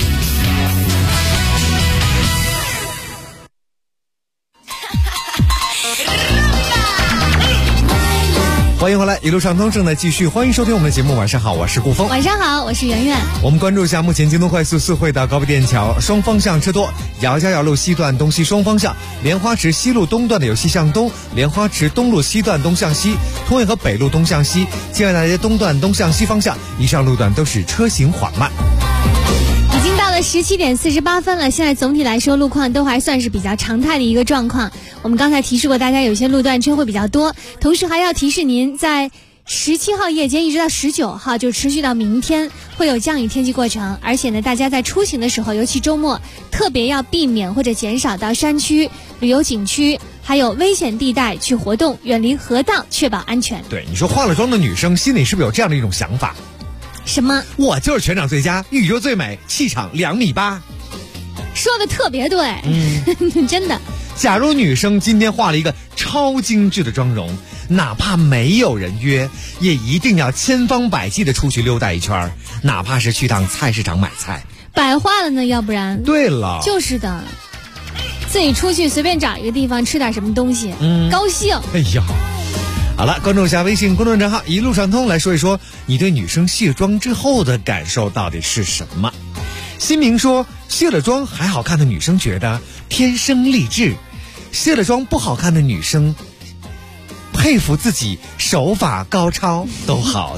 欢迎回来，一路畅通正在继续，欢迎收听我们的节目。晚上好，我是顾峰。 晚上好，我是圆圆。 我们关注一下目前京东快速4惠到高碑店桥双方向车多，姚家窑路西段东西双方向，莲花池西路东段的由西向东，莲花池东路西段东向西，通惠河北路东向西，建外大街东段东向西方向，以上路段都是车行缓慢。 已经到了17点48分了，现在总体来说路况都还算是比较常态的一个状况。我们刚才提示过大家，有些路段车会比较多，同时还要提示您，在17号夜间一直到19号，就持续到明天会有降雨天气过程，而且呢，大家在出行的时候，尤其周末，特别要避免或者减少到山区、旅游景区还有危险地带去活动，远离河道，确保安全。 对，你说化了妆的女生心里是不是有这样的一种想法？ 什么？ 我就是全场最佳，宇宙最美，气场2.8米。 说的特别对，真的。 假如女生今天化了一个超精致的妆容，哪怕没有人约，也一定要千方百计的出去溜达一圈，哪怕是去趟菜市场买菜。 白化了呢，要不然。 对了， 就是的，自己出去随便找一个地方吃点什么东西，高兴。 哎呀，好了，关注一下微信公众账号一路上通，来说一说你对女生卸妆之后的感受到底是什么。新明说，卸了妆还好看的女生觉得天生丽质，卸了妆不好看的女生佩服自己手法高超，都好。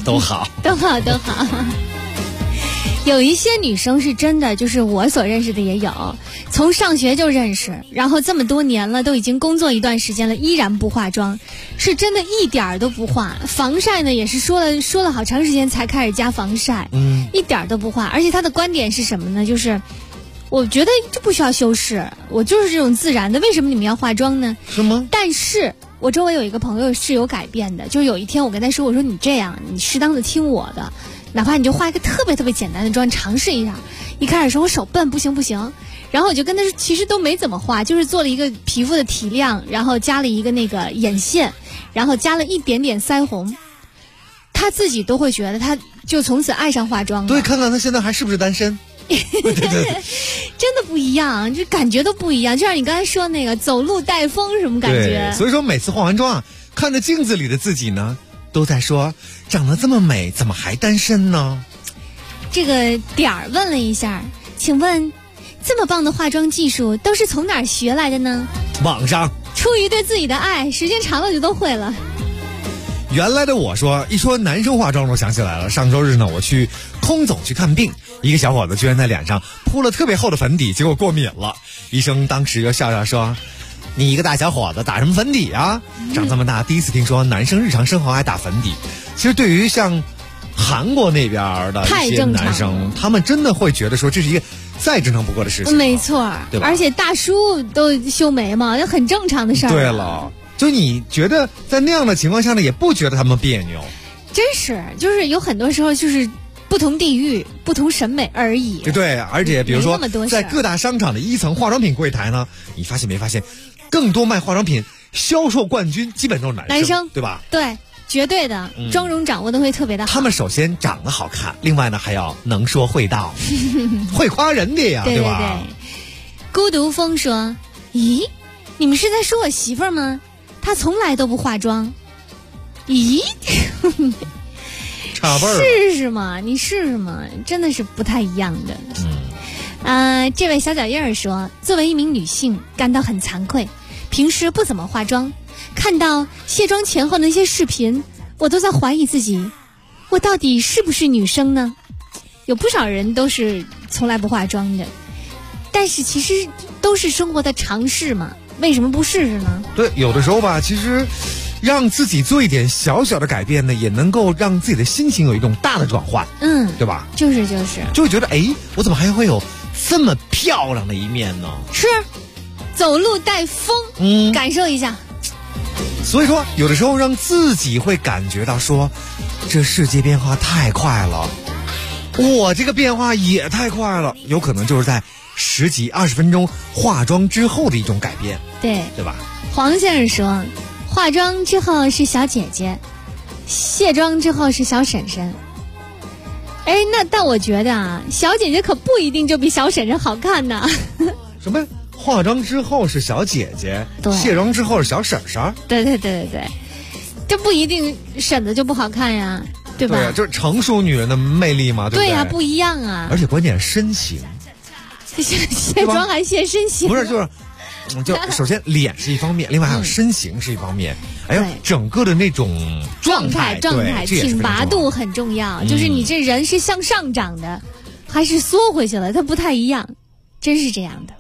有一些女生是真的，就是我所认识的也有，从上学就认识，然后这么多年了，都已经工作一段时间了，依然不化妆，是真的一点儿都不化。防晒呢，也是说了好长时间才开始加防晒，一点儿都不化。而且她的观点是什么呢？就是我觉得就不需要修饰，我就是这种自然的，为什么你们要化妆呢？ 是吗？ 但是我周围有一个朋友是有改变的，就是有一天我跟他说，我说你这样，你适当的听我的。哪怕你就画一个特别特别简单的妆，尝试一下。一开始说我手笨，不行，然后我就跟他说，其实都没怎么画，就是做了一个皮肤的提亮，然后加了一个那个眼线，然后加了一点点腮红。他自己都会觉得，他就从此爱上化妆了。 对，看看他现在还是不是单身。对， 真的不一样，这感觉都不一样。就像你刚才说那个走路带风什么感觉。 所以说每次化完妆，看着镜子里的自己呢，都在说长得这么美，怎么还单身呢？ 这个点儿问了一下，请问这么棒的化妆技术都是从哪儿学来的呢？ 网上。 出于对自己的爱，时间长了就都会了。 原来的我说，一说男生化妆，我想起来了。上周日呢，我去空总去看病，一个小伙子居然在脸上铺了特别厚的粉底，结果过敏了。医生当时就笑笑说，你一个大小伙子打什么粉底啊？长这么大第一次听说男生日常生活还打粉底。其实对于像韩国那边的一些男生，他们真的会觉得说这是一个再正常不过的事情。 没错， 对吧？ 而且大叔都修眉毛，那很正常的事儿。 对了，就你觉得在那样的情况下呢，也不觉得他们别扭。 真是，就是有很多时候就是不同地域、不同审美而已。 对，而且比如说在各大商场的一层化妆品柜台呢，你发现没发现，更多卖化妆品销售冠军基本都是男生，对吧？ 对，绝对的，妆容掌握的会特别的好。 他们首先长得好看，另外呢还要能说会道，会夸人的呀， 对吧？ 对。孤独风说：“咦，你们是在说我媳妇儿吗？她从来都不化妆。”咦， 差辈儿， 试试嘛，你试试嘛，真的是不太一样的。这位小脚印儿说，作为一名女性，感到很惭愧，平时不怎么化妆，看到卸妆前后的那些视频，我都在怀疑自己，我到底是不是女生呢？有不少人都是从来不化妆的，但是其实都是生活的常识嘛，为什么不试试呢？ 对，有的时候吧，其实让自己做一点小小的改变呢，也能够让自己的心情有一种大的转换，对吧？ 就会觉得，我怎么还会有这么漂亮的一面呢？ 是，走路带风，感受一下。 所以说，有的时候让自己会感觉到说，这世界变化太快了，我这个变化也太快了，有可能就是在10几20分钟化妆之后的一种改变，对吧？ 黄先生说，化妆之后是小姐姐，卸妆之后是小婶婶。但我觉得啊，小姐姐可不一定就比小婶婶好看呢。 什么？化妆之后是小姐姐，卸妆之后是小婶婶？ 对，这不一定婶子就不好看呀，对吧？ 对，就是成熟女人的魅力嘛，对不对？ 对呀，不一样啊。 而且关键身形， 卸妆还卸身形？ 不是，就首先脸是一方面，另外还有身形是一方面，整个的那种状态挺拔度很重要，就是你这人是向上长的，还是缩回去了，它不太一样，真是这样的。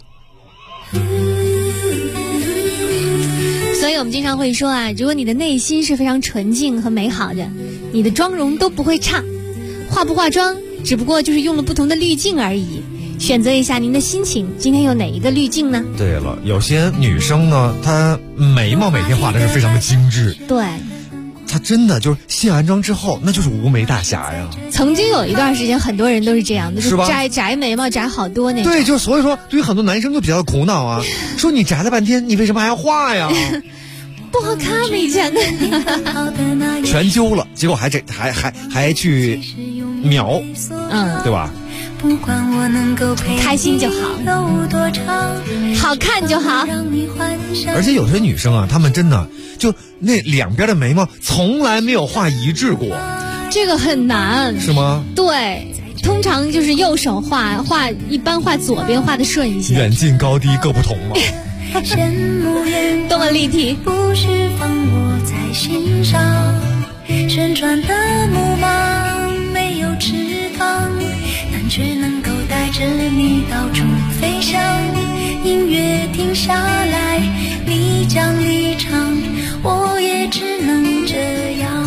所以我们经常会说啊，如果你的内心是非常纯净和美好的，你的妆容都不会差。化不化妆只不过就是用了不同的滤镜而已，选择一下您的心情，今天有哪一个滤镜呢？ 对了，有些女生呢，她眉毛每天画的是非常的精致， 对， 她真的就是卸完妆之后，那就是无眉大侠呀。 曾经有一段时间，很多人都是这样的， 是吧？ 摘眉毛摘好多那种。 对，就所以说，对于很多男生就比较苦恼啊，说你摘了半天，你为什么还要画呀？ 不好看了，以前的全揪了，结果还去描，对吧？ 不管我能够陪开心就好， 有多长， 好看就好。 而且有些女生啊，她们真的就那两边的眉毛从来没有画一致过， 这个很难， 是吗？ 对，通常就是右手画，一般画左边画的顺一些。 远近高低各不同嘛。 多么立体， 不是放我在心上，旋转的木马没有翅膀，但却能够带着你到处飞翔。音乐停下来，你将离场，我也只能这样。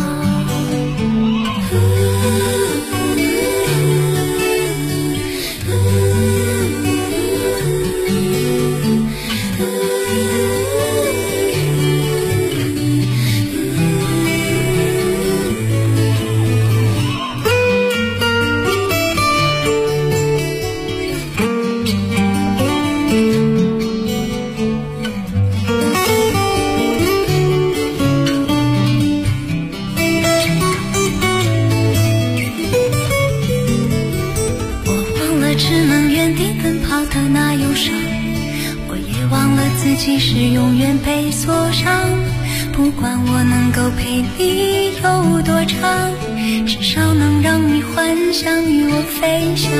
自己是永远被锁上，不管我能够陪你有多长，至少能让你幻想与我飞翔。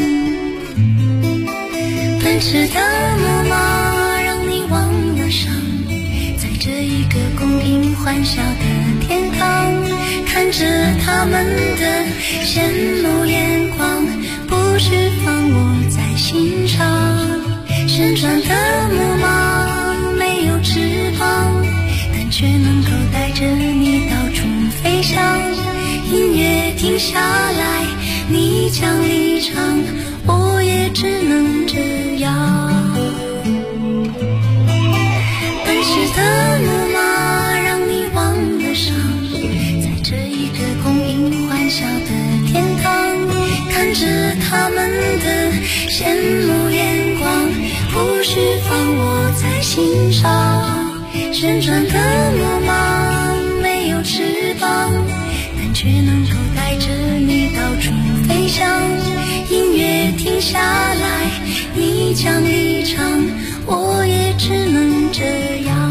奔驰的木马让你忘了伤，在这一个公平欢笑的天堂，看着他们的羡慕眼光，不释放我在心上。旋转的木马没有翅膀，但却能够带着你到处飞翔。音乐停下来，你将离场，我也只能这样。奔驰的木马让你忘了伤，在这一个公平欢笑的天堂，看着他们的羡慕眼光，不释放我在心上。旋转的木马没有翅膀，但却能够带着你到处飞翔。音乐停下来，你将离场，我也只能这样。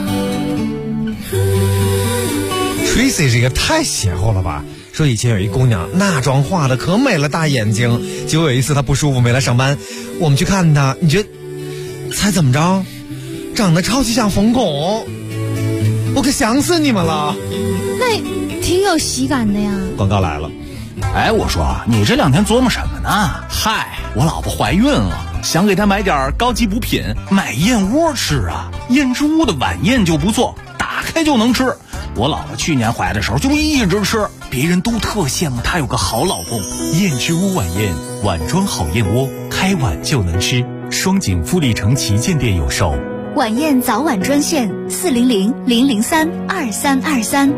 Tracy 这个太邪乎了吧，说以前有一姑娘那妆化的可美了，大眼睛，结果有一次她不舒服没来上班，我们去看她，你觉得猜怎么着？长得超级像冯巩，我可想死你们了。 那挺有喜感的呀。 广告来了。 哎，我说你这两天琢磨什么呢？嗨，我老婆怀孕了，想给她买点高级补品，买燕窝吃啊。燕之屋的晚宴就不错，打开就能吃。我老婆去年怀的时候就一直吃，别人都特羡慕她有个好老公。燕之屋晚宴，碗装好燕窝，开碗就能吃。双井富力城旗舰店有售。 晚宴早晚专线400-003-2323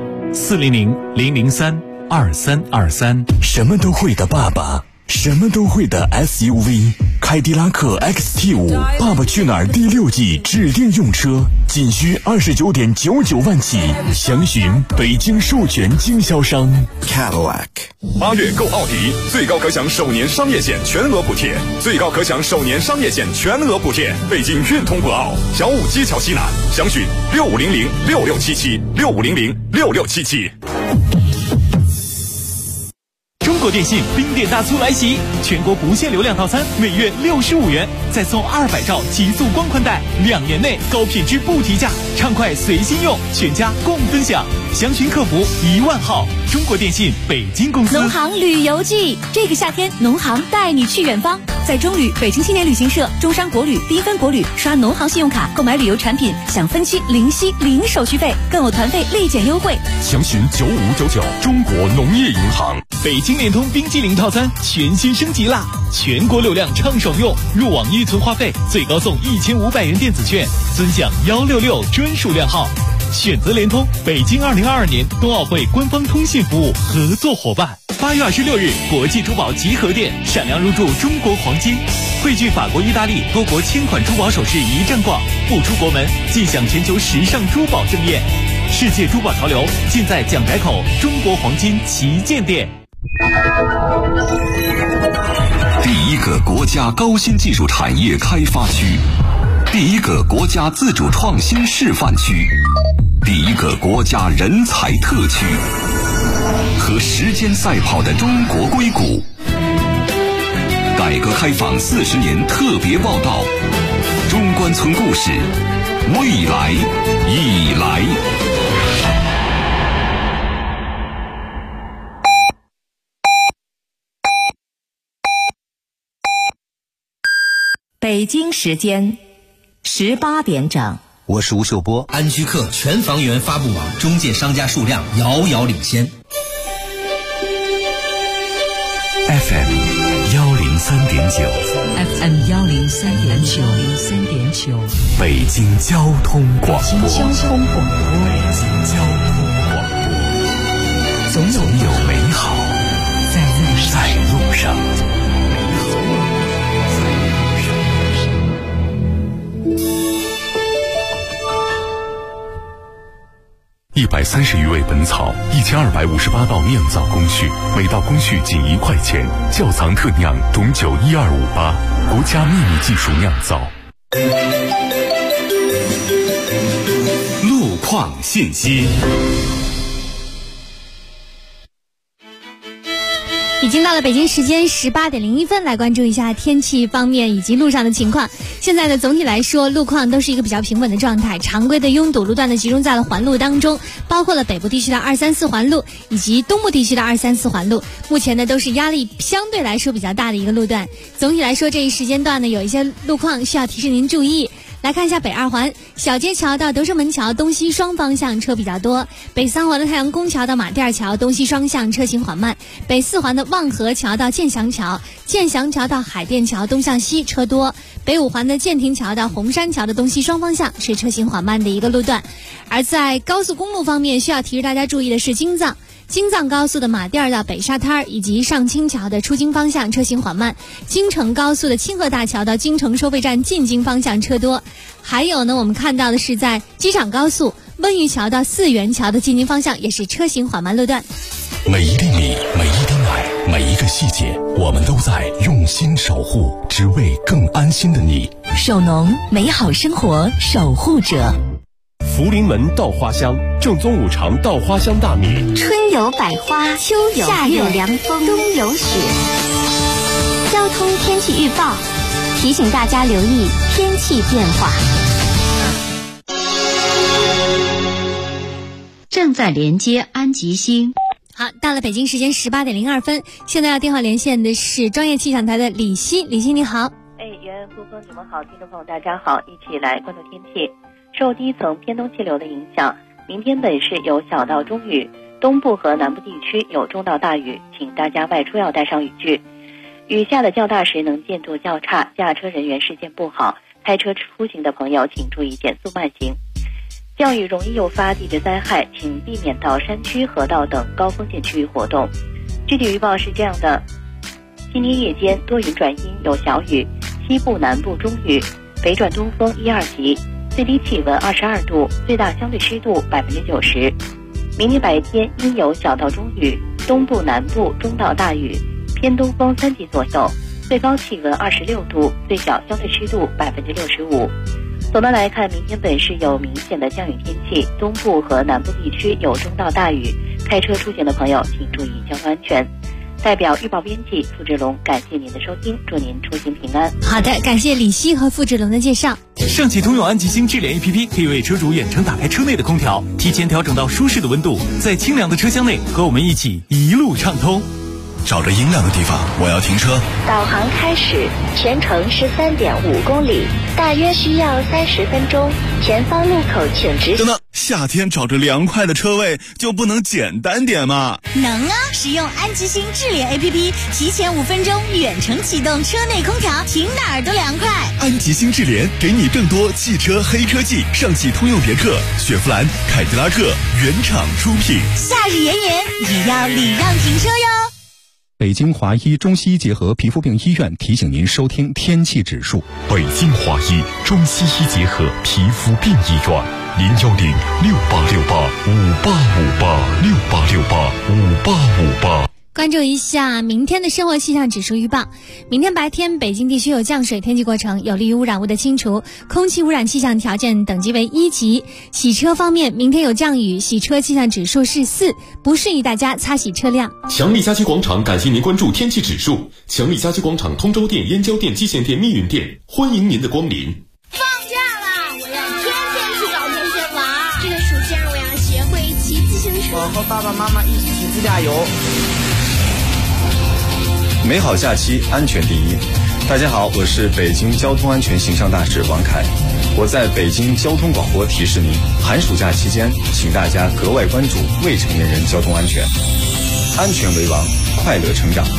400-003-2323。什么都会的爸爸，什么都会的 SUV， 凯迪拉克 XT5 爸爸去哪儿第6季指定用车，仅需29.99万起，详询北京授权经销商 Cadillac。 8月购奥迪，最高可享首年商业险全额补贴，最高可享首年商业险全额补贴。北京运通博奥，小武街桥西南，详询6500-6677，6500-6677。 中国电信冰点大促来袭，全国不限流量套餐每月65元，再送200兆极速光宽带，2年内高品质不提价，畅快随心用，全家共分享。详询客服10000号。中国电信北京公司。 农行旅游季，这个夏天农行带你去远方，在中旅、北京青年旅行社、中山国旅、缤纷国旅刷农行信用卡购买旅游产品，享分期零息零手续费，更有团费立减优惠。 详询9599。中国农业银行。 北京联通冰激凌套餐全新升级啦！全国流量畅爽用，入网预存话费最高送1500元电子券，尊享166专属量号。 选择联通，北京2022年冬奥会官方通信服务合作伙伴。8月26日，国际珠宝集合店闪亮入驻中国黄金，汇聚法国、意大利多国千款珠宝首饰一站逛，不出国门尽享全球时尚珠宝盛宴。世界珠宝潮流尽在蒋改口中国黄金旗舰店。 第一个国家高新技术产业开发区，第一个国家自主创新示范区，第一个国家人才特区，和时间赛跑的中国硅谷。改革开放40年特别报道，中关村故事，未来已来。 北京时间18点整， 我是吴秀波。 安居客全房源发布网中介商家数量遥遥领先。 FM 103.9 FM 103.9 北京交通广播。 北京交通广播。 总有美好在路上。130余味本草，1258道酿造工序，每道工序仅1块钱。窖藏特酿董酒12588，国家秘密技术酿造。路况信息。 已经到了北京时间18点01分，来关注一下天气方面以及路上的情况。现在呢，总体来说路况都是一个比较平稳的状态，常规的拥堵路段呢集中在了环路当中，包括了北部地区的234环路以及东部地区的234环路，目前呢都是压力相对来说比较大的一个路段。总体来说，这一时间段呢有一些路况需要提示您注意。来看一下北2环小街桥到德胜门桥东西双方向车比较多，北3环的太阳宫桥到马甸桥东西双向车行缓慢，北4环的望河桥到建祥桥，建祥桥到海淀桥东向西车多，北5环的建亭桥到红山桥的东西双方向是车行缓慢的一个路段。而在高速公路方面，需要提示大家注意的是京藏高速的马甸到北沙滩以及上清桥的出京方向车行缓慢，京承高速的清河大桥到京承收费站进京方向车多。还有呢，我们看到的是在机场高速温榆桥到四元桥的进京方向也是车行缓慢路段。 每一粒米，每一滴奶，每一个细节，我们都在用心守护，只为更安心的你。 首农，美好生活守护者。 福临门稻花香，正宗5常稻花香大米。 春有百花，秋有夏有凉风，冬有雪。交通天气预报提醒大家留意天气变化。 正在连接安吉星。 好，到了北京时间18点02分，现在要电话连线的是专业气象台的李希。李希你好。 袁顾峰，你们好，听众朋友大家好，一起来关注天气。受低层偏东气流的影响，明天本市有小到中雨，东部和南部地区有中到大雨，请大家外出要带上雨具。雨下的较大时能见度较差，驾车人员视线不好，开车出行的朋友请注意减速慢行。降雨容易诱发地质灾害，请避免到山区、河道等高风险区域活动。具体预报是这样的：今天夜间多云转阴，有小雨，西部南部中雨，北转东风1、2级，最低气温22度，最大相对湿度90%。明天白天阴有小到中雨，东部南部中到大雨，偏东风3级左右，最高气温26度，最小相对湿度65%。总的来看，明天本市有明显的降雨天气，东部和南部地区有中到大雨，开车出行的朋友请注意交通安全。代表预报编辑付志龙，感谢您的收听，祝您出行平安。 好的，感谢李希和付志龙的介绍。 上汽通用安吉星智联 APP 可以为车主远程打开车内的空调，提前调整到舒适的温度，在清凉的车厢内和我们一起一路畅通。 找着阴凉的地方，我要停车。 导航开始，全程13.5公里，大约需要30分钟。前方路口请直。 等等， 夏天找着凉快的车位就不能简单点吗？ 能啊！使用安吉星智联 APP， 提前5分钟远程启动车内空调，停哪儿都凉快。 安吉星智联给你更多汽车黑科技，上汽通用别克、雪佛兰、凯迪拉克原厂出品。 夏日炎炎也要礼让停车哟。 北京华医中西医结合皮肤病医院提醒您收听天气指数。 北京华医中西医结合皮肤病医院，0106868585868685858。 关注一下明天的生活气象指数预报。明天白天北京地区有降水天气过程，有利于污染物的清除，空气污染气象条件等级为1级。洗车方面，明天有降雨，洗车气象指数是4，不适宜大家擦洗车辆。 强力家居广场感谢您关注天气指数。强力家居广场通州店、燕郊店、蓟县店、密云店，欢迎您的光临。 放假了，我要天天去找同学玩。这个暑假我要学会骑自行车。 我和爸爸妈妈一起去自驾游。 美好假期，安全第一。大家好，我是北京交通安全形象大使王凯。我在北京交通广播提示您，寒暑假期间，请大家格外关注未成年人交通安全，安全为王，快乐成长。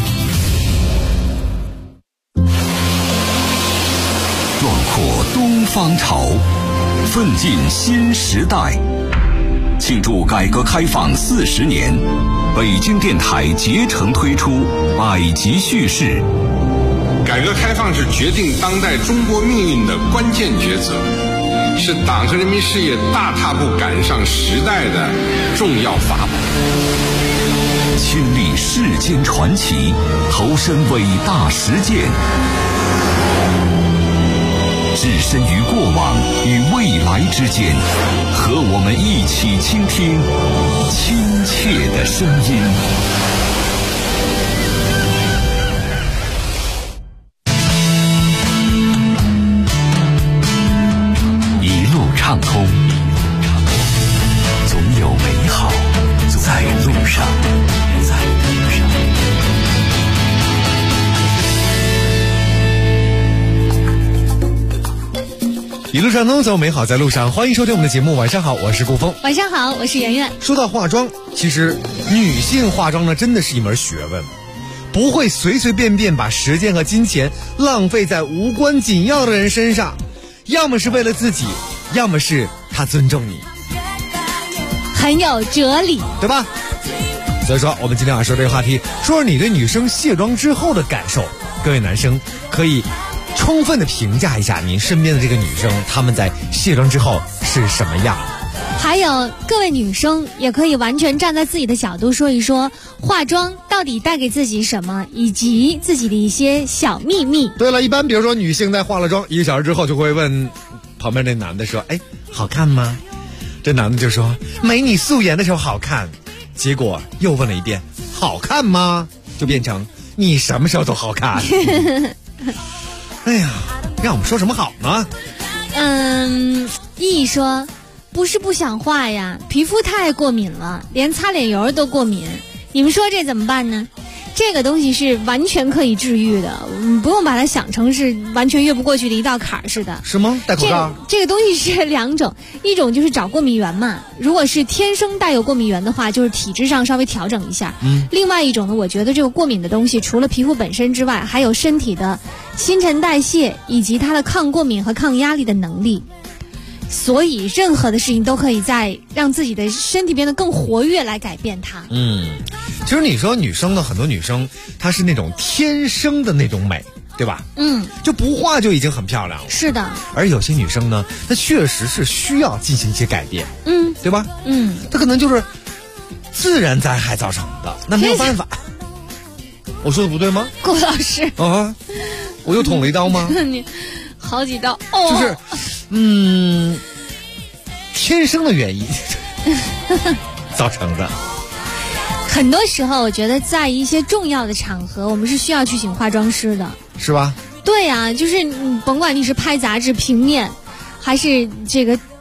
壮阔东方潮，奋进新时代。庆祝改革开放40年，北京电台竭诚推出百集叙事。 改革开放是决定当代中国命运的关键抉择，是党和人民事业大踏步赶上时代的重要法宝。 亲历世间传奇，投身伟大实践，置身于过往与未来之间，和我们一起倾听亲切的声音。一路畅通，总有美好在路上。 一路上通，走美好在路上。欢迎收听我们的节目。晚上好，我是顾峰。 晚上好，我是圆圆。 说到化妆，其实女性化妆呢，真的是一门学问，不会随随便便把时间和金钱浪费在无关紧要的人身上，要么是为了自己，要么是他尊重你， 很有哲理， 对吧？所以说，我们今天要说这个话题，说说你对女生卸妆之后的感受。各位男生可以充分的评价一下您身边的这个女生，她们在卸妆之后是什么样。 还有各位女生也可以完全站在自己的角度说一说化妆到底带给自己什么，以及自己的一些小秘密。 对了，一般比如说女性在化了妆1个小时之后，就会问旁边那男的说，哎，好看吗？这男的就说，没你素颜的时候好看。结果又问了一遍，好看吗？就变成你什么时候都好看。哎呀，让我们说什么好呢？ 意义说，不是不想画呀，皮肤太过敏了，连擦脸油都过敏。你们说这怎么办呢？这个东西是完全可以治愈的，不用把它想成是完全越不过去的一道坎儿似的。 是吗？戴口罩？ 这个东西是2种，一种就是找过敏源嘛，如果是天生带有过敏源的话，就是体质上稍微调整一下。另外一种呢，我觉得这个过敏的东西，除了皮肤本身之外，还有身体的新陈代谢以及它的抗过敏和抗压力的能力。所以任何的事情都可以在让自己的身体变得更活跃来改变它。 其实你说女生呢，很多女生她是那种天生的那种美，对吧？就不化就已经很漂亮了。 是的。 而有些女生呢，她确实是需要进行一些改变，对吧？她可能就是自然灾害造成的，那没有办法。我说的不对吗？ 顾老师啊，我又捅了一刀吗？ 你好几刀哦， 就是天生的原因造成的。 很多时候我觉得在一些重要的场合，我们是需要去请化妆师的， 是吧？ 对啊，就是你甭管你是拍杂志平面，还是这个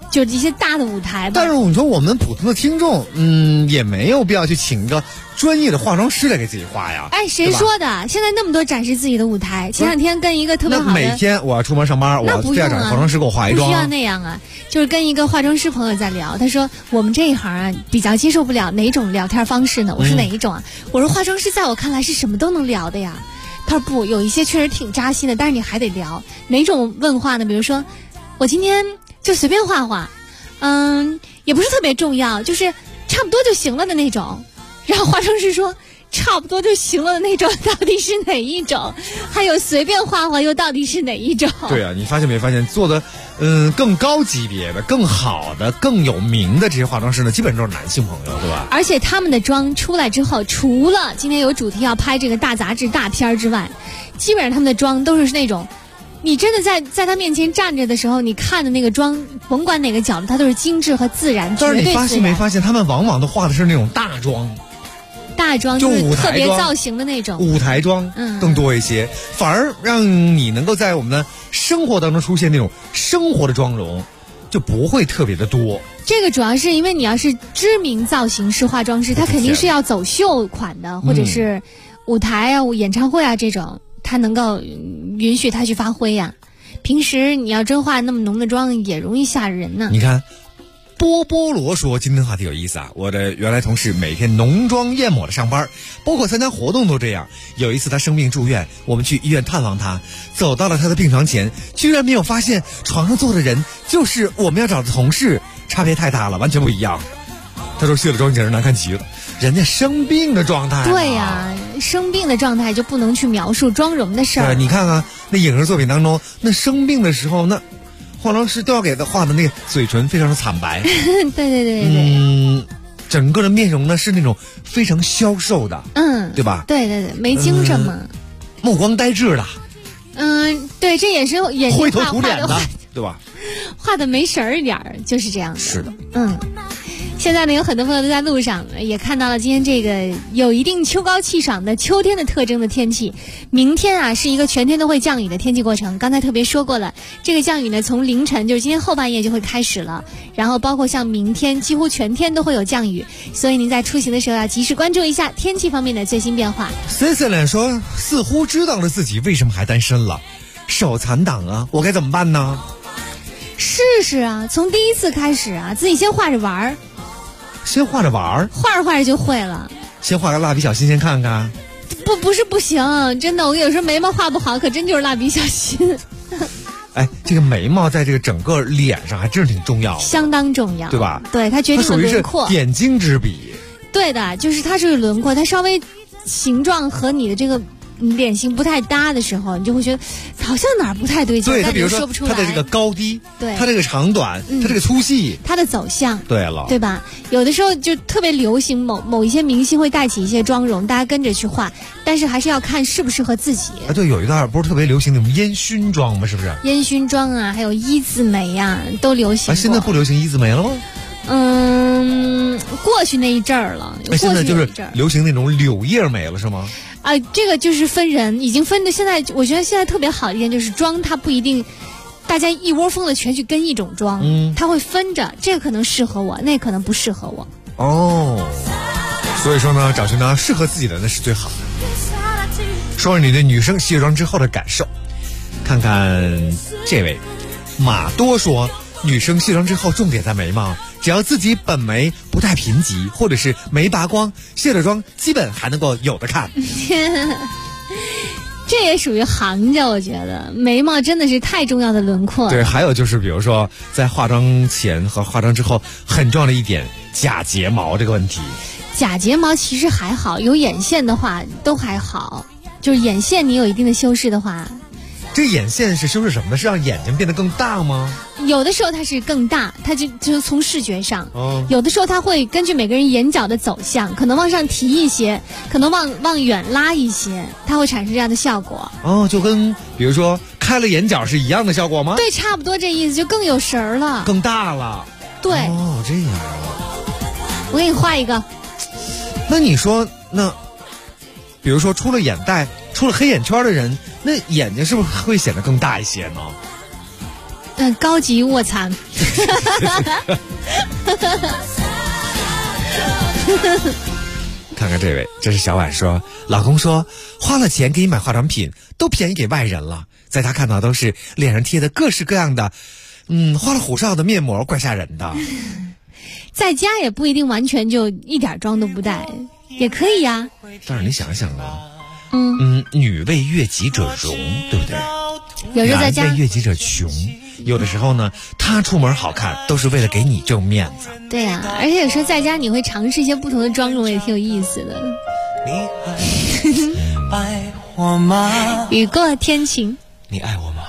就是一些大的舞台吧。 但是你说我们普通的听众，也没有必要去请一个专业的化妆师来给自己画呀。 哎，谁说的？现在那么多展示自己的舞台，前两天跟一个特别好的， 那每天我要出门上班，我要非要找化妆师给我化一妆， 不需要那样啊。就是跟一个化妆师朋友在聊，他说我们这一行啊比较接受不了哪种聊天方式呢？我说哪一种啊？我说化妆师在我看来是什么都能聊的呀。他说不，有一些确实挺扎心的，但是你还得聊。哪种问话呢？比如说我今天就随便画画，也不是特别重要，就是差不多就行了的那种。然后化妆师说差不多就行了的那种到底是哪一种？还有随便画画又到底是哪一种？ 对啊，你发现没发现做的更高级别的、更好的、更有名的这些化妆师呢，基本上都是男性朋友，对吧？ 而且他们的妆出来之后，除了今天有主题要拍这个大杂志大片之外，基本上他们的妆都是那种你真的在他面前站着的时候，你看的那个妆甭管哪个角度它都是精致和自然， 但是你绝对自然。 发现没发现他们往往都画的是那种大妆， 大妆就是特别造型的那种舞台妆更多一些，反而让你能够在我们的生活当中出现那种生活的妆容就不会特别的多。 这个主要是因为你要是知名造型师化妆师，他肯定是要走秀款的，或者是舞台啊、演唱会啊这种，他能够允许他去发挥呀。平时你要真化那么浓的妆也容易吓人呢。 你看波波罗说今天话题有意思啊，我的原来同事每天浓妆艳抹的上班，包括参加活动都这样。有一次他生病住院，我们去医院探望他，走到了他的病床前，居然没有发现床上坐的人就是我们要找的同事，差别太大了，完全不一样。他说卸了妆简直难看极了，人家生病的状态。 对呀，生病的状态就不能去描述妆容的事儿。 你看看那影视作品当中，那生病的时候，那化妆师都要给他画的那个嘴唇非常的惨白。 对， 整个的面容呢是那种非常消瘦的，对吧？ 对，没精神嘛， 目光呆滞的。 对，这也是灰头土脸的，对吧？ 画的没神儿一点儿，就是这样的。 是的， 现在呢，有很多朋友都在路上，也看到了今天这个有一定秋高气爽的秋天的特征的天气。明天啊，是一个全天都会降雨的天气过程。刚才特别说过了，这个降雨呢，从凌晨就是今天后半夜就会开始了，然后包括像明天几乎全天都会有降雨，所以您在出行的时候要及时关注一下天气方面的最新变化。 Cici 说，似乎知道了自己为什么还单身了，手残党啊，我该怎么办呢？ 试试啊，从第一次开始啊，自己先画着玩儿。 先画着玩儿， 画着画着就会了。 先画个蜡笔小新先看看。 不是不行，真的，我有时候眉毛画不好，可真就是蜡笔小新。 哎，这个眉毛在这个整个脸上还真是挺重要的， 相当重要， 对吧？ 对，它决定了轮廓， 它属于是点睛之笔。 对的，就是它是轮廓，它稍微形状和你的这个脸型不太搭的时候，你就会觉得好像哪儿不太对劲， 对， 但比如说说不出来。 它的这个高低， 对， 它这个长短，它这个粗细， 它的走向， 对了， 对吧？有的时候就特别流行某一些明星会带起一些妆容，大家跟着去画，但是还是要看适不适合自己。 对，有一段不是特别流行那种烟熏妆吗？是不是？ 烟熏妆啊，还有一字眉啊，都流行过。 现在不流行一字眉了吗？ 过去那一阵儿了。 现在就是流行那种柳叶眉了，是吗？ 这个就是分人，已经分的。现在我觉得现在特别好的一点就是妆，它不一定大家一窝蜂的全去跟一种妆，它会分着，这个可能适合我，那可能不适合我。 所以说呢，找寻到适合自己的那是最好的。说说你对女生卸妆之后的感受，看看这位马多说，女生卸妆之后重点在眉毛，只要自己本眉不太贫瘠，或者是没拔光，卸了妆基本还能够有的看。 这也属于行家，我觉得眉毛真的是太重要的轮廓了。 对，还有就是比如说在化妆前和化妆之后很重要的一点，假睫毛这个问题。 假睫毛其实还好，有眼线的话都还好，就是眼线你有一定的修饰的话。 这眼线是修饰什么呢？是让眼睛变得更大吗？ 有的时候它是更大，它就从视觉上，有的时候它会根据每个人眼角的走向，可能往上提一些，可能往远拉一些，它会产生这样的效果。 就跟比如说开了眼角是一样的效果吗？ 对，差不多这意思，就更有神儿了， 更大了。 对， 这样我给你画一个。 那你说，那比如说出了眼袋、出了黑眼圈的人，那眼睛是不是会显得更大一些呢？ 高级卧蚕。 看看这位，这是小婉说，老公说花了钱给你买化妆品都便宜给外人了，在他看到都是脸上贴的各式各样的花里胡哨的面膜，怪吓人的。 在家也不一定完全就一点妆都不带，也可以呀。 但是你想想啊，女为悦己者容，对不对？ 有时候在家男为悦己者穷，有的时候呢，他出门好看都是为了给你这种面子。 对呀，而且有时候在家你会尝试一些不同的妆容，也挺有意思的。 你爱我吗？ 雨过天晴。 你爱我吗？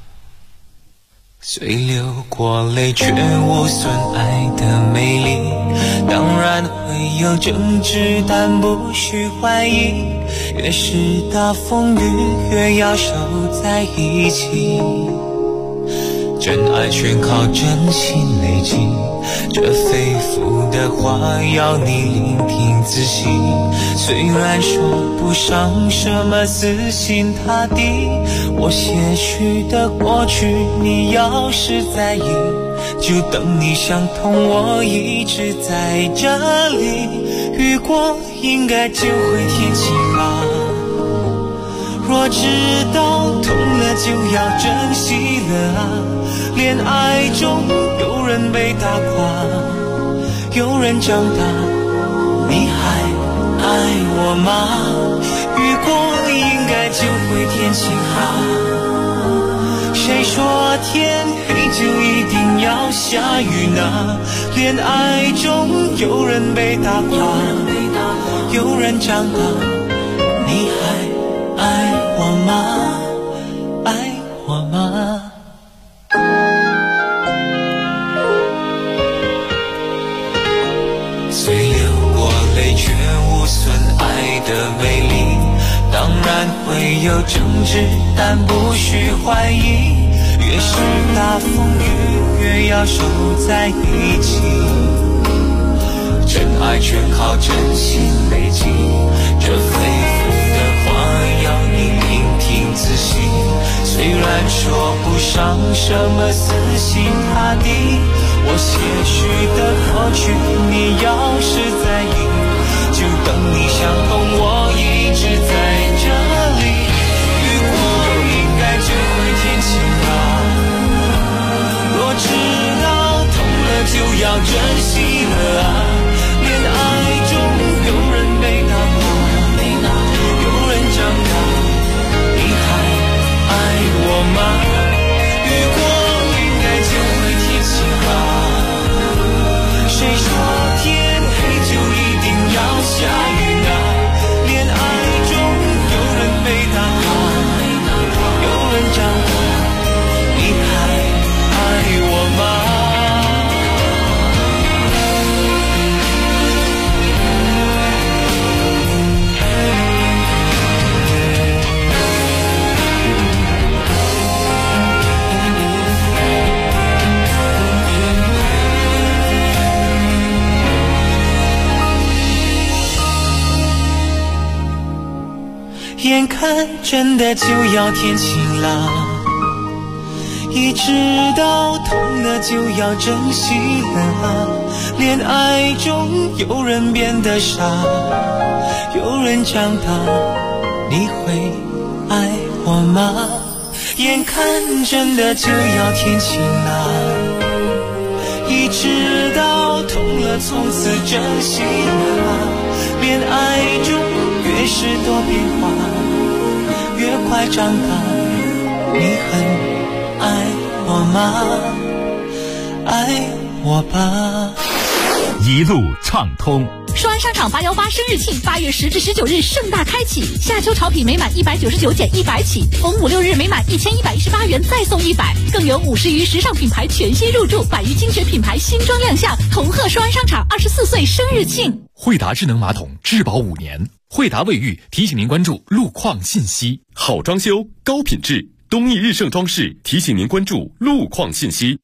虽流过泪却无损爱的美丽，当然会有争执，但不需怀疑，越是大风雨越要守在一起，真爱全靠真心累积，这肺腑的话要你聆听仔细，虽然说不上什么死心塌地，我些许的过去你要是在意，就等你想通，我一直在这里，雨过应该就会天晴啊，若知道痛了就要珍惜了啊，恋爱中有人被打垮，有人长大，你还爱我吗？雨过应该就会天晴啊，谁说天黑就一定要下雨呢？恋爱中有人被打垮，有人长大，你还爱我吗？爱我吗？虽流过泪却无损爱的美丽，当然会有争执，但不需怀疑，越是大风雨越要守在一起，真爱全靠真心累积，这肺腑的话要你聆听仔细，虽然说不上什么死心塌地，我些许的过去你要是在意，就等你想通，我一直在这里，雨过应该就会天晴啊，若知道痛了就要珍惜了啊，恋爱中有人被打垮，有人长大，你还爱我吗？雨过应该就会天晴啊，谁说天黑就一定要下雨呢？恋爱中有人被打垮，有人长大，你还爱我吗？眼看真的就要天晴了，一知道痛了就要珍惜了啊，恋爱中有人变得傻，有人长大，你会爱我吗？眼看真的就要天晴了，一知道痛了从此珍惜了啊，恋爱中越是多变化，越快长大，你很爱我吗？爱我吧。 一路畅通。 双安商场818生日庆，8月10至19日盛大开启，夏秋潮品每满199减100起，逢5、6日每满1118元再送100，更有50余时尚品牌全新入驻，100余精选品牌新装亮相，同贺双安商场24岁生日庆。 惠达智能马桶质保5年，惠达卫浴提醒您关注路况信息。 好装修高品质，东义日盛装饰提醒您关注路况信息。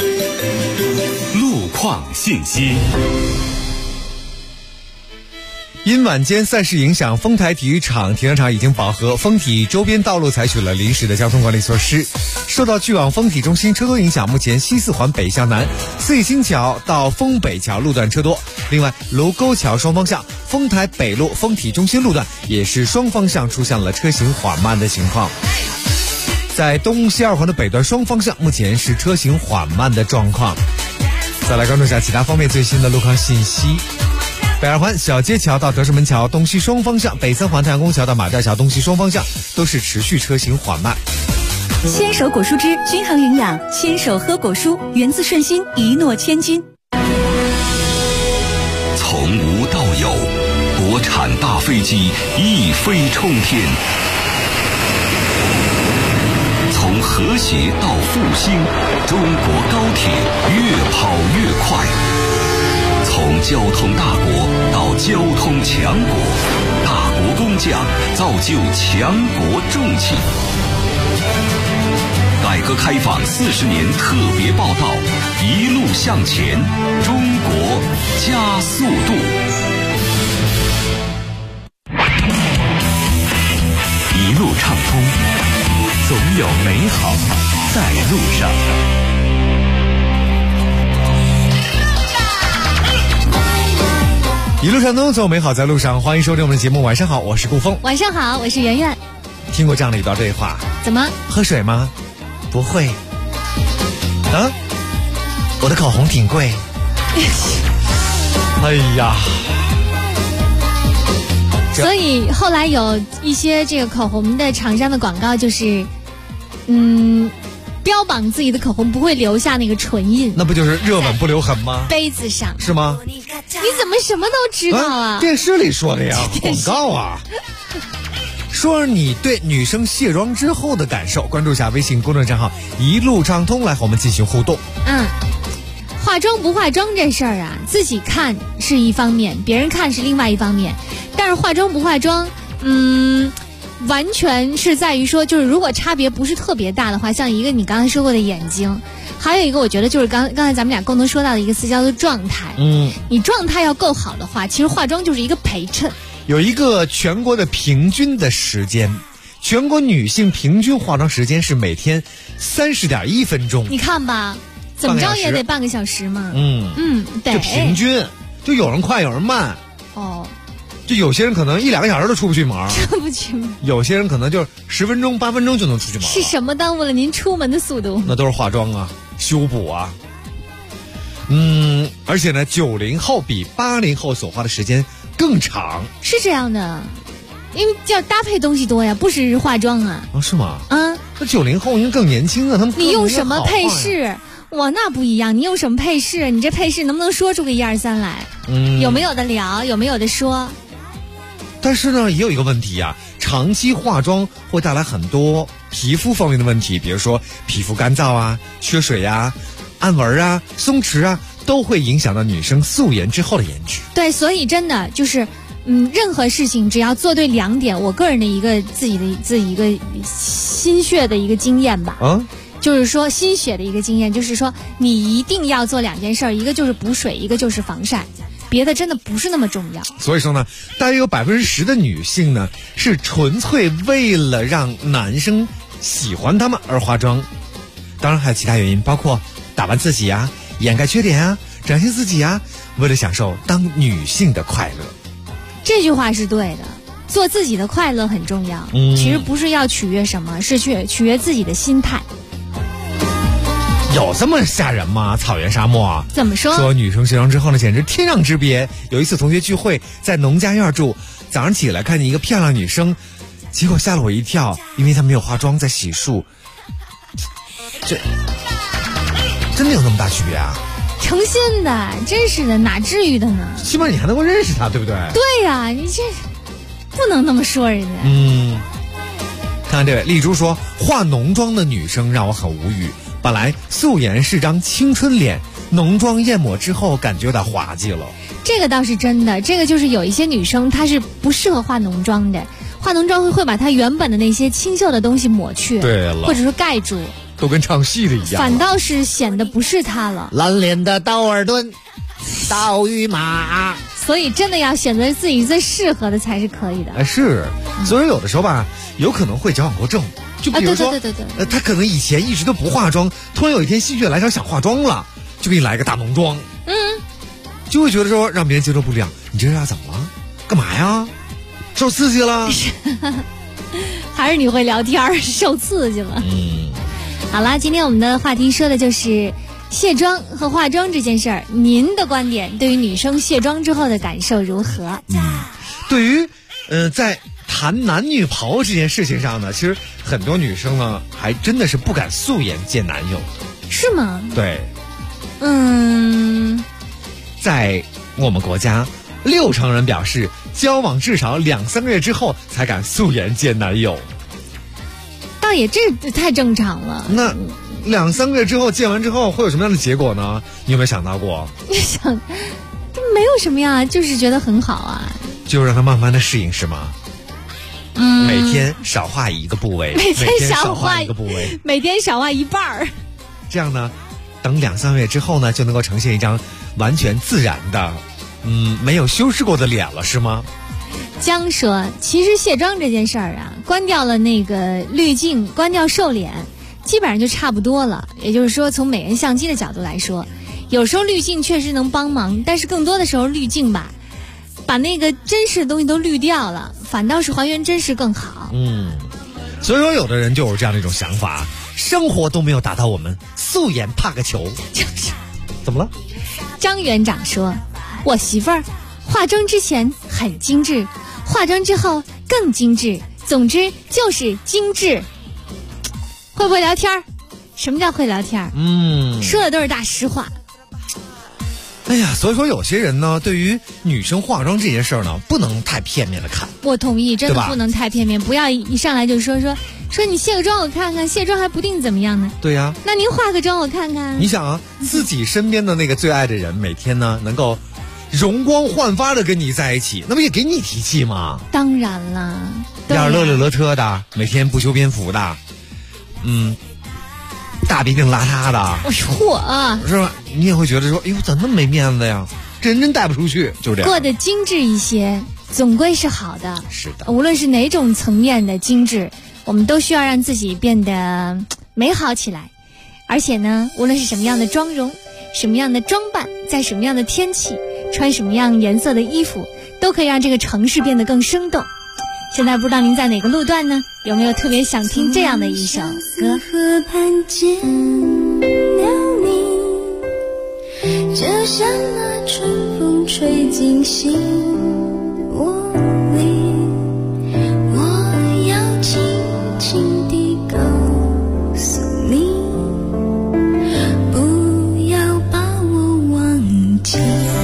路况信息。 因晚间赛事影响，丰台体育场停车场已经饱和，丰体周边道路采取了临时的交通管理措施。受到去往丰体中心车多影响，目前西四环北向南四义新桥到丰北桥路段车多。另外，卢沟桥双方向丰台北路丰体中心路段也是双方向出现了车行缓慢的情况。在东西二环的北段双方向目前是车行缓慢的状况。再来关注一下其他方面最新的路况信息。北二环小街桥到德胜门桥东西双方向，北三环太阳宫桥到马甸桥东西双方向都是持续车行缓慢。 牵手果蔬汁均衡营养，牵手喝果蔬，源自顺心，一诺千金。 从无到有，国产大飞机一飞冲天。从和谐到复兴，中国高铁越跑越快。从交通大国到交通强国，大国工匠造就强国重器。改革开放40年特别报道，一路向前，中国加速度。 一路畅通，总有美好在路上。 一路畅通，总有美好在路上。欢迎收听我们的节目。晚上好，我是顾峰。 晚上好，我是圆圆。 听过这样的一段对话？ 怎么？ 喝水吗？不会。啊？我的口红挺贵。哎呀。 所以后来有一些这个口红的厂商的广告就是，标榜自己的口红不会留下那个唇印。 那不就是热吻不留痕吗？ 杯子上是吗？ 你怎么什么都知道啊？ 电视里说的呀，广告啊。说你对女生卸妆之后的感受，关注一下微信公众账号一路畅通，来和我们进行互动。 化妆不化妆这事儿啊，自己看是一方面，别人看是另外一方面。但是化妆不化妆，完全是在于说，就是如果差别不是特别大的话，像一个你刚才说过的眼睛，还有一个我觉得就是刚才咱们俩共同说到的一个词叫做状态。你状态要够好的话，其实化妆就是一个陪衬。 有一个全国的平均的时间，全国女性平均化妆时间是每天30.1分钟。 你看吧，怎么着也得半个小时嘛。对， 就平均，就有人快有人慢。就有些人可能1-2个小时都出不去门， 出不去门。 有些人可能就是10分钟、8分钟就能出去门。 是什么耽误了您出门的速度？ 那都是化妆啊，修补啊。而且呢，90后比80后所花的时间更长。 是这样的，因为要搭配东西多呀，不只是化妆啊。 是吗？那90后应该更年轻啊，他们你用什么配饰？我那不一样，你用什么配饰？你这配饰能不能说出个1、2、3来？有没有的聊，有没有的说？ 但是呢，也有一个问题啊，长期化妆会带来很多皮肤方面的问题，比如说皮肤干燥啊、缺水啊、暗纹啊、松弛啊，都会影响到女生素颜之后的颜值。 对，所以真的就是，任何事情只要做对2点，我个人的一个自己一个心血的一个经验吧。就是说心血的一个经验，就是说你一定要做2件事，一个就是补水，一个就是防晒。别的真的不是那么重要。 所以说呢，大约有10%的女性呢是纯粹为了让男生喜欢她们而化妆，当然还有其他原因，包括打扮自己啊、掩盖缺点啊、展现自己啊，为了享受当女性的快乐。 这句话是对的，做自己的快乐很重要。其实不是要取悦什么，是取悦自己的心态。 有这么吓人吗？草原沙漠啊？ 怎么说？ 说女生卸妆之后呢，简直天壤之别。有一次同学聚会，在农家院住，早上起来看见一个漂亮女生，结果吓了我一跳，因为她没有化妆，在洗漱。这真的有那么大区别啊？ 诚心的，真是的，哪至于的呢？ 起码你还能够认识她，对不对？ 对呀，你这不能那么说人家。 看看这位丽珠说，化浓妆的女生让我很无语。本来素颜是张青春脸，浓妆艳抹之后感觉有点滑稽了。 这个倒是真的，这个就是有一些女生她是不适合化浓妆的，化浓妆会把她原本的那些清秀的东西抹去， 对了， 或者说盖住， 都跟唱戏的一样， 反倒是显得不是她了。 蓝脸的道尔顿，道与马， 所以真的要选择自己最适合的才是可以的。 是，所以有的时候吧，有可能会矫枉过正。就比如说， 对， 他可能以前一直都不化妆，突然有一天心血来潮想化妆了，就给你来个大浓妆，就会觉得说让别人接受不了。你这是怎么了？干嘛呀？受刺激了？ 还是你会聊天受刺激了？好啦，今天我们的话题说的就是卸妆和化妆这件事儿，您的观点对于女生卸妆之后的感受如何？ 对于在谈男女袍这件事情上呢，其实很多女生呢还真的是不敢素颜见男友。 是吗？ 对。在我们国家，60%人表示交往至少2-3个月之后才敢素颜见男友。 倒也这太正常了。 那2-3个月之后见完之后会有什么样的结果呢？你有没有想到过？ 想，没有什么呀，就是觉得很好啊。 就让他慢慢的适应是吗？每天少画一个部位， 每天少画一个部位， 每天少画一半儿。 这样呢，等2-3个月之后呢，就能够呈现一张完全自然的，没有修饰过的脸了，是吗？ 江说，其实卸妆这件事儿啊，关掉了那个滤镜，关掉瘦脸，基本上就差不多了。也就是说，从美颜相机的角度来说，有时候滤镜确实能帮忙，但是更多的时候滤镜吧，把那个真实的东西都滤掉了，反倒是还原真实更好。 所以说有的人就有这样的一种想法，生活都没有达到我们，素颜怕个球。 就是怎么了？ 张园长说，我媳妇儿化妆之前很精致，化妆之后更精致，总之就是精致。会不会聊天？什么叫会聊天？说的都是大实话。 哎呀，所以说有些人呢，对于女生化妆这件事儿呢，不能太片面的看。 我同意，真的不能太片面，不要一上来就说你卸个妆我看看，卸妆还不定怎么样呢。 对呀， 那您化个妆我看看。 你想啊，自己身边的那个最爱的人，每天呢能够容光焕发的跟你在一起，那不也给你提气吗？ 当然了， 要是乐乐乐车的，每天不修边幅的，大鼻涕邋遢的，是吧？你也会觉得说，哎呦，怎么那么没面子呀？这人真带不出去，就这样。 过得精致一些，总归是好的。 是的， 无论是哪种层面的精致，我们都需要让自己变得美好起来。而且呢，无论是什么样的妆容，什么样的装扮，在什么样的天气，穿什么样颜色的衣服，都可以让这个城市变得更生动。现在不知道您在哪个路段呢？有没有特别想听这样的一首歌？ 河畔见了你，就像那春风吹进心窝里，我要轻轻地告诉你，不要把我忘记。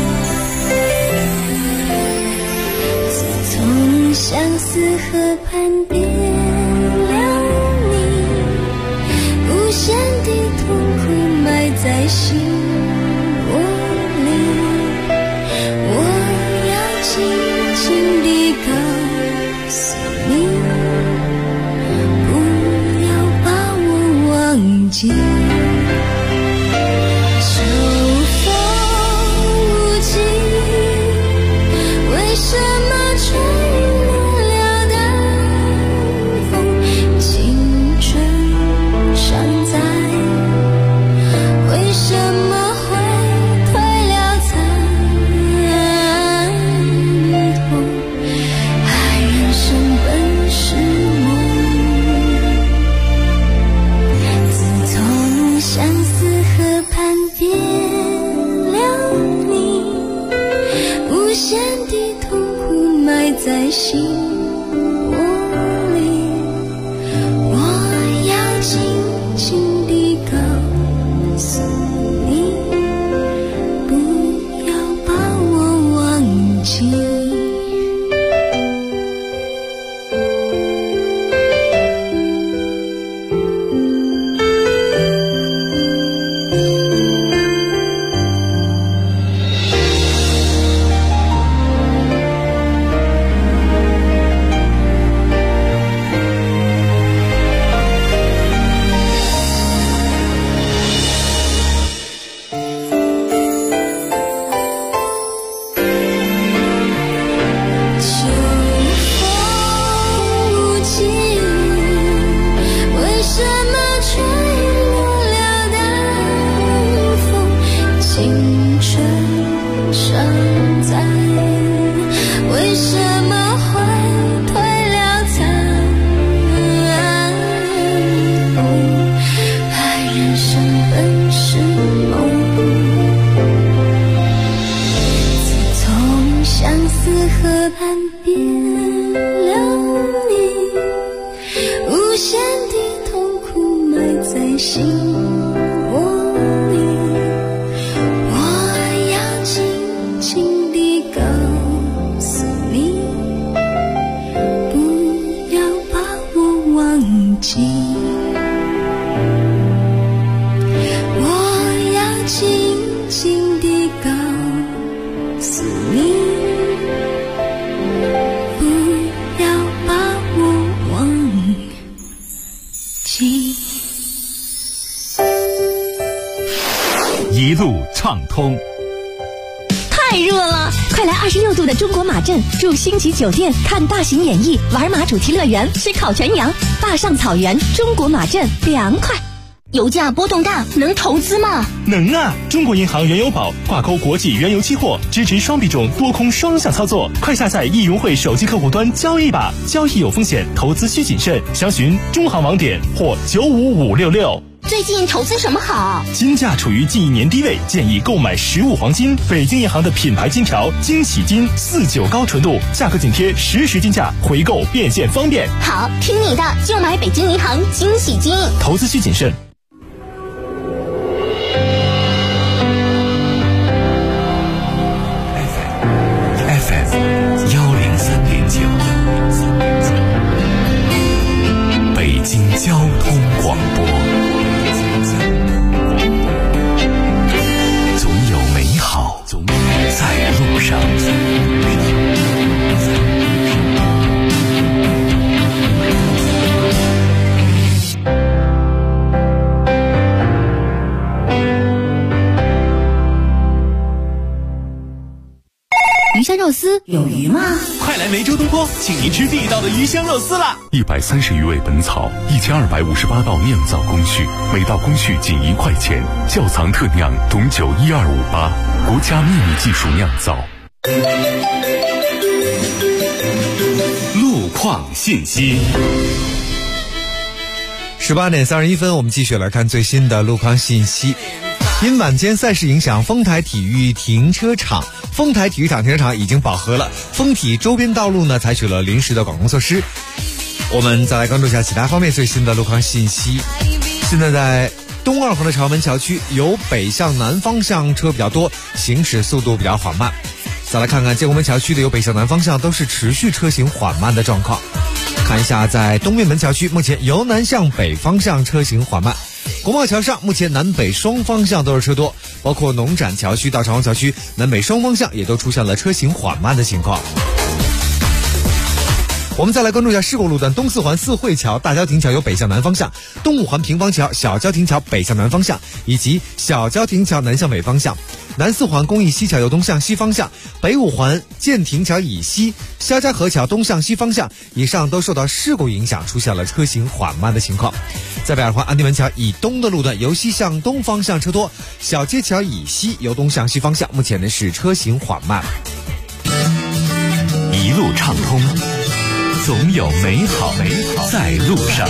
自从相思河畔别了你，无限的痛苦埋在心窝里，我要轻轻地告诉你，不要把我忘记。秋风无情，为什么吹在心窝里，我要轻轻地告诉你，不要把我忘记。 的伤在，为什么会退了残？爱人生本是梦，自从相思河畔别了你，无限的痛苦埋在心窝里，我要轻轻地告诉你，不要把我忘记，我要轻轻地告诉你，不要把我忘记。 一路畅通。 太热了，快来26度的中国马镇，住星级酒店，看大型演艺，玩马主题乐园，吃烤全羊，坝上草原，中国马镇凉快。 油价波动大，能投资吗？ 能啊！中国银行原油宝挂钩国际原油期货，支持双币种多空双向操作。快下载易融汇手机客户端交易吧，交易有风险，投资需谨慎。详询中行网点或95566。 最近投资什么好？ 金价处于近1年低位，建议购买实物黄金。北京银行的品牌金条金喜金49高纯度，价格紧贴实时金价，回购变现方便。 好，听你的，就买北京银行金喜金。 投资需谨慎。 北京交通广播，总有美好在路上。 鱼香肉丝有鱼吗？ 快来梅州东坡，请您吃地道的鱼香肉丝啦 ！130余味本草，1258道酿造工序，每道工序仅1块钱，窖藏特酿董酒12588，国家秘密技术酿造。 路况信息。 18点31分，我们继续来看最新的路况信息。因晚间赛事影响，丰台体育停车场停车场已经饱和了，丰体周边道路呢采取了临时的管控措施。我们再来关注一下其他方面最新的路况信息。现在在东二环的朝门桥区，由北向南方向车比较多，行驶速度比较缓慢。再来看看建国门桥区的由北向南方向都是持续车行缓慢的状况。看一下在东面门桥区，目前由南向北方向车行缓慢。国贸桥上目前南北双方向都是车多，包括农展桥区到长虹桥区南北双方向也都出现了车行缓慢的情况。我们再来关注一下事故路段：东四环四惠桥大郊亭桥由北向南方向，东五环平房桥小郊亭桥北向南方向，以及小郊亭桥南向北方向。南四环公益西桥由东向西方向，北五环建亭桥以西肖家河桥东向西方向，以上都受到事故影响，出现了车行缓慢的情况。在北二环安定门桥以东的路段，由西向东方向车多，小街桥以西由东向西方向，目前呢是车行缓慢。 一路畅通，总有美好在路上。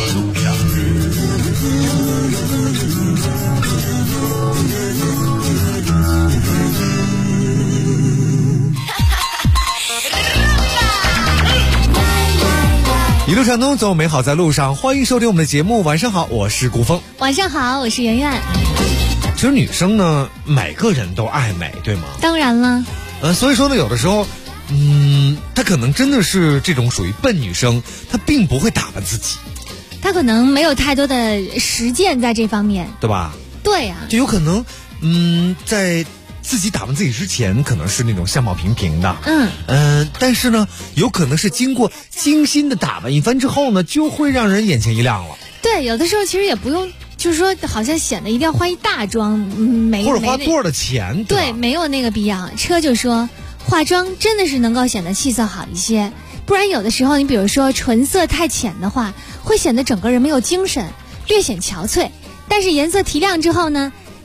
一路畅通，总有美好在路上。欢迎收听我们的节目。晚上好，我是顾峰。 晚上好，我是圆圆。 其实女生呢，每个人都爱美，对吗？ 当然了。 所以说呢，有的时候，她可能真的是这种属于笨女生，她并不会打扮自己。 她可能没有太多的实践在这方面， 对吧？ 对呀， 就有可能，在自己打扮自己之前，可能是那种相貌平平的，但是呢，有可能是经过精心的打扮一番之后呢，就会让人眼前一亮了。 对，有的时候其实也不用，就是说好像显得一定要化一大妆， 或者花多少的钱， 对，没有那个必要。车就说化妆真的是能够显得气色好一些，不然有的时候你比如说唇色太浅的话，会显得整个人没有精神，略显憔悴。但是颜色提亮之后呢，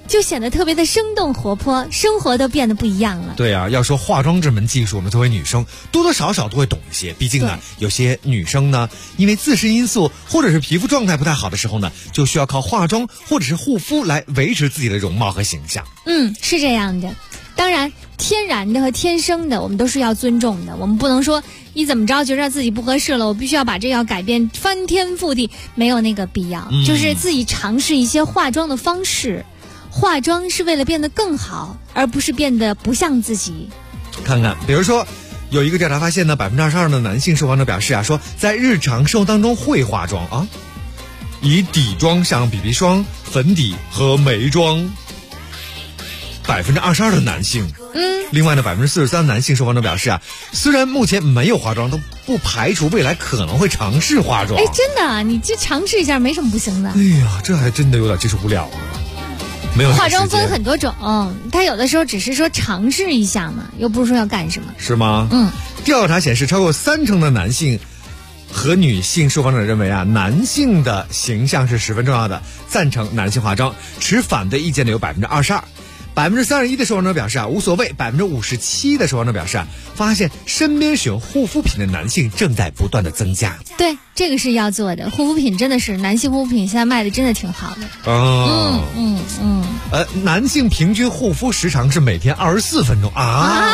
就显得特别的生动活泼，生活都变得不一样了。 对啊，要说化妆这门技术呢，作为女生多多少少都会懂一些。毕竟呢，有些女生呢，因为自身因素或者是皮肤状态不太好的时候呢，就需要靠化妆或者是护肤来维持自己的容貌和形象。 是这样的。当然，天然的和天生的我们都是要尊重的，我们不能说一怎么着觉得自己不合适了，我必须要把这要改变翻天覆地，没有那个必要。就是自己尝试一些化妆的方式，化妆是为了变得更好，而不是变得不像自己。 看看，比如说有一个调查发现呢，22%的男性受访者表示说在日常生活当中会化妆啊，以底妆像 BB 霜、粉底和眉妆。22%的男性，另外呢，43%的男性受访者表示虽然目前没有化妆，都不排除未来可能会尝试化妆。 真的，你就尝试一下，没什么不行的。 哎呀，这还真的有点接受不了了。没有化妆分很多种，他有的时候只是说尝试一下嘛，又不是说要干什么。 是吗？调查显示，超过30%的男性和女性受访者认为男性的形象是十分重要的，赞成男性化妆。持反对意见的有22%。31%的受访者表示无所谓，57%的受访者表示发现身边使用护肤品的男性正在不断的增加。 对，这个是要做的。护肤品真的是，男性护肤品现在卖的真的挺好的。 男性平均护肤时长是每天24分钟啊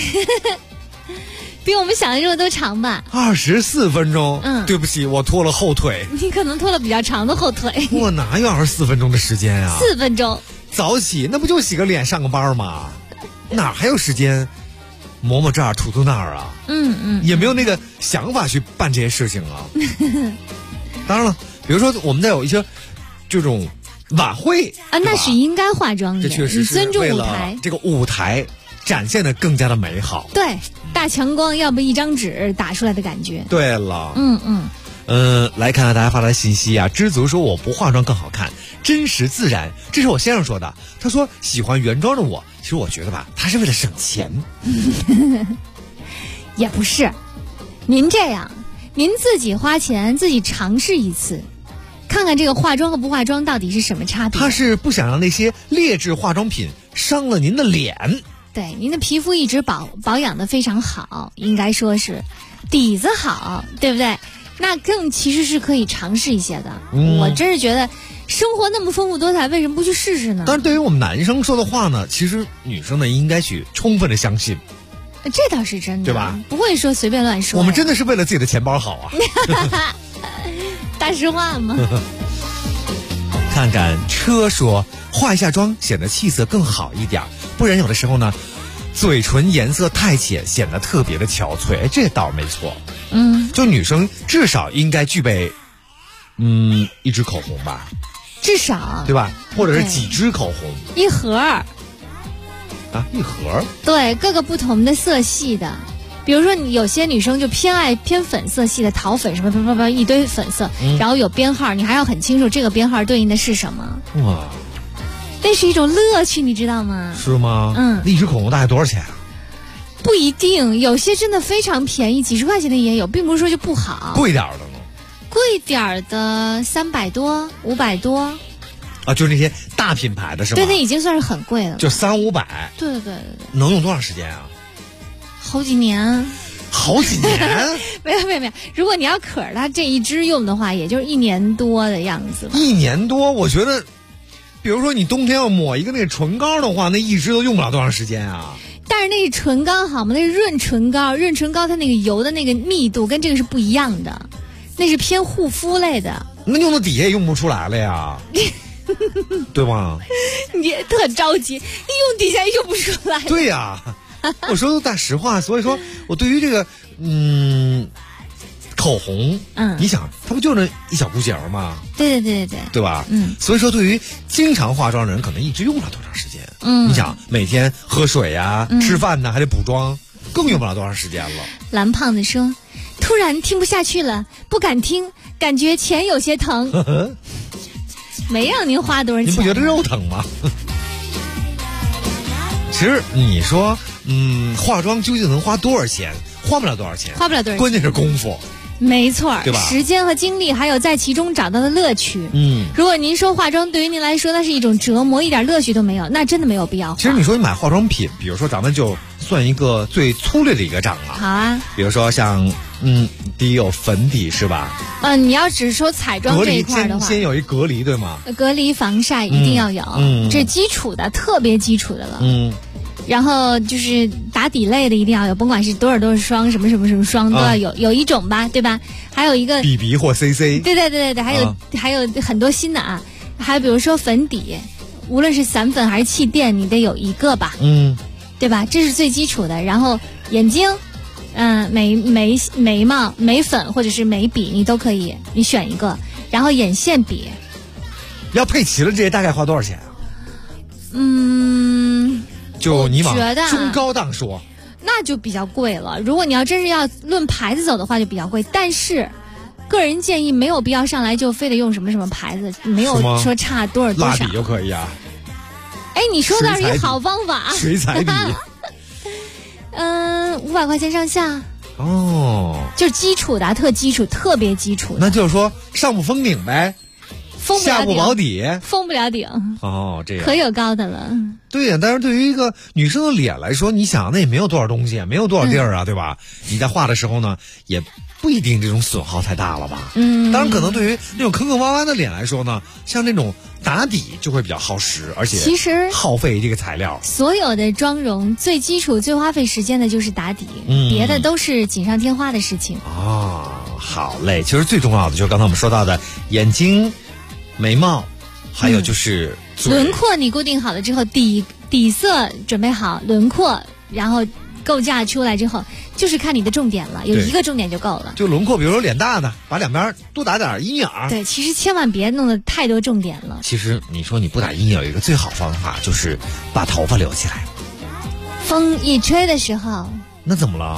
比我们想象中的都长吧 ？24分钟。对不起，我拖了后腿。 你可能拖了比较长的后腿。 我哪有24分钟的时间啊 ？4分钟。 早起那不就洗个脸上个班吗？哪还有时间磨磨这儿涂涂那儿啊？也没有那个想法去办这些事情啊。当然了，比如说我们再有一些这种晚会那是应该化妆的， 这确实是尊重为了舞台， 这个舞台展现的更加的美好。 对，大强光要不一张纸打出来的感觉。 对了，来看看大家发来信息知足说我不化妆更好看，真实自然。这是我先生说的，他说喜欢原装的我，其实我觉得吧，他是为了省钱。 也不是，您这样，您自己花钱自己尝试一次，看看这个化妆和不化妆到底是什么差别。 他是不想让那些劣质化妆品伤了您的脸。 对，您的皮肤一直保养的非常好，应该说是底子好，对不对？那更其实是可以尝试一些的。我真是觉得生活那么丰富多彩，为什么不去试试呢？ 但是对于我们男生说的话呢，其实女生呢应该去充分的相信。 这倒是真的， 对吧？ 不会说随便乱说。 我们真的是为了自己的钱包好啊。 大实话嘛。 看看车说化一下妆显得气色更好一点，不然有的时候呢嘴唇颜色太浅，显得特别的憔悴。这倒没错。就女生至少应该具备一支口红吧， 至少对吧？或者是几支口红， 一盒一盒， 对，各个不同的色系的。比如说，你有些女生就偏粉色系的，桃粉什么一堆粉色，然后有编号，你还要很清楚这个编号对应的是什么。 哇， 那是一种乐趣，你知道吗？ 是吗？一支口红大概多少钱啊？ 不一定，有些真的非常便宜，几十块钱的也有，并不是说就不好。 贵点的呢？ 贵点的300多、500多。 就是那些大品牌的是吗？ 对，那已经算是很贵了。 就300-500。 对。 能用多长时间啊？ 好几年。 好几年？ 没有。如果你要可着它这一支用的话，也就是1年多的样子。 1年多，我觉得，比如说你冬天要抹一个那个唇膏的话，那一支都用不了多长时间啊。 但是那是唇膏好吗？那是润唇膏，润唇膏它那个油的那个密度跟这个是不一样的，那是偏护肤类的。 那用到底下也用不出来了呀，对吗？ 你特着急，你用底下也用不出来。 对呀，我说的大实话，所以说我对于这个口红，你想它不就那一小股节吗？ 对， 对吧？所以说对于经常化妆的人，可能一直用不了多长时间。你想每天喝水呀、吃饭呢，还得补妆，更用不了多长时间了。 蓝胖子说：“突然听不下去了，不敢听，感觉钱有些疼。”没让您花多少钱？ 您不觉得肉疼吗？其实你说，化妆究竟能花多少钱？花不了多少钱， 花不了多少钱， 关键是功夫。 没错， 对吧？ 时间和精力，还有在其中找到的乐趣。如果您说化妆对于您来说那是一种折磨，一点乐趣都没有，那真的没有必要。 其实你说你买化妆品，比如说咱们就算一个最粗略的一个账啊。 好啊。 比如说像第一有粉底是吧？ 你要只说彩妆这一块的话， 先有一隔离对吗？ 隔离防晒一定要有，这基础的，特别基础的了。然后就是打底类的一定要有，甭管是多少霜，什么霜都要有，有一种吧，对吧？还有一个 BB 或 CC。 对，还有很多新的啊，还有比如说粉底，无论是散粉还是气垫，你得有一个吧，对吧？这是最基础的。然后眼睛，眉毛、眉粉或者是眉笔，你都可以，你选一个。然后眼线笔， 要配齐了这些大概花多少钱啊？就你往中高档说， 那就比较贵了。如果你要真是要论牌子走的话，就比较贵。但是，个人建议没有必要上来就非得用什么牌子，没有说差多少。 蜡笔就可以啊。 哎，你说的是一个好方法。 水彩笔。 500块钱上下。就基础的，特基础，特别基础的。 那就是说上不封顶呗。下不保底， 封不了顶。 这样可有高的了。 对呀，但是对于一个女生的脸来说，你想那也没有多少东西，没有多少地儿啊，对吧？你在画的时候呢，也不一定这种损耗太大了吧？当然可能对于那种坑坑洼洼的脸来说呢，像那种打底就会比较耗时，而且其实耗费这个材料。 所有的妆容最基础、最花费时间的就是打底，别的都是锦上添花的事情。 好嘞，其实最重要的就是刚才我们说到的眼睛。眉毛，还有就是轮廓，你固定好了之后，底色准备好，轮廓，然后构架出来之后，就是看你的重点了，有一个重点就够了。 就轮廓，比如说脸大的，把两边多打点阴影。 对，其实千万别弄得太多重点了。 其实你说你不打阴影，有一个最好方法就是把头发留起来。 风一吹的时候， 那怎么了？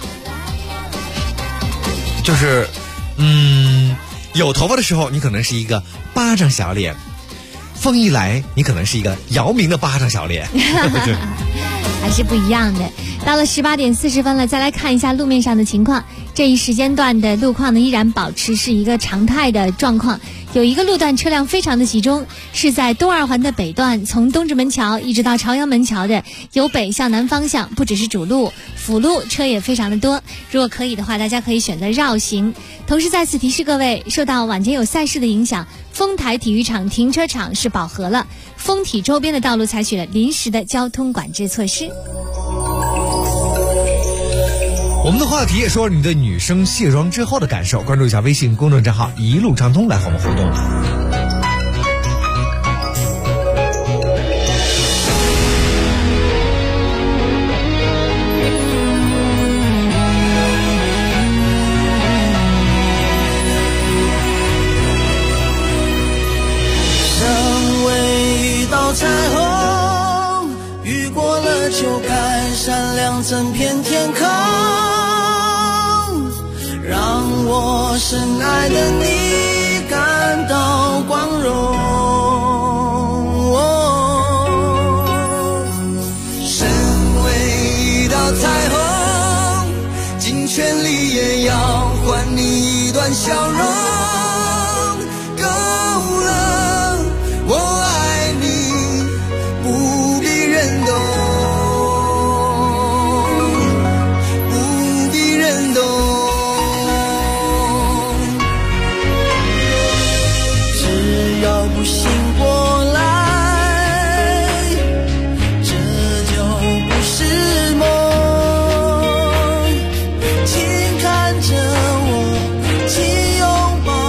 就是，有头发的时候，你可能是一个巴掌小脸；风一来，你可能是一个姚明的巴掌小脸。 还是不一样的。到了18点40分了，再来看一下路面上的情况。这一时间段的路况呢，依然保持是一个常态的状况。有一个路段车辆非常的集中，是在东二环的北段，从东直门桥一直到朝阳门桥的由北向南方向，不只是主路，辅路车也非常的多。如果可以的话，大家可以选择绕行。同时再次提示各位，受到晚间有赛事的影响，丰台体育场停车场是饱和了，丰体周边的道路采取了临时的交通管制措施。 我们的话题也说你对女生卸妆之后的感受，关注一下微信公众账号一路畅通来和我们互动。 尚未遇到彩虹，遇过了就该闪亮整片天空，让我深爱的你感到光荣。身为一道彩虹，尽全力也要换你一段笑容。够了，我爱你，不必人懂。醒过来，这就不是梦。请看着我，请拥抱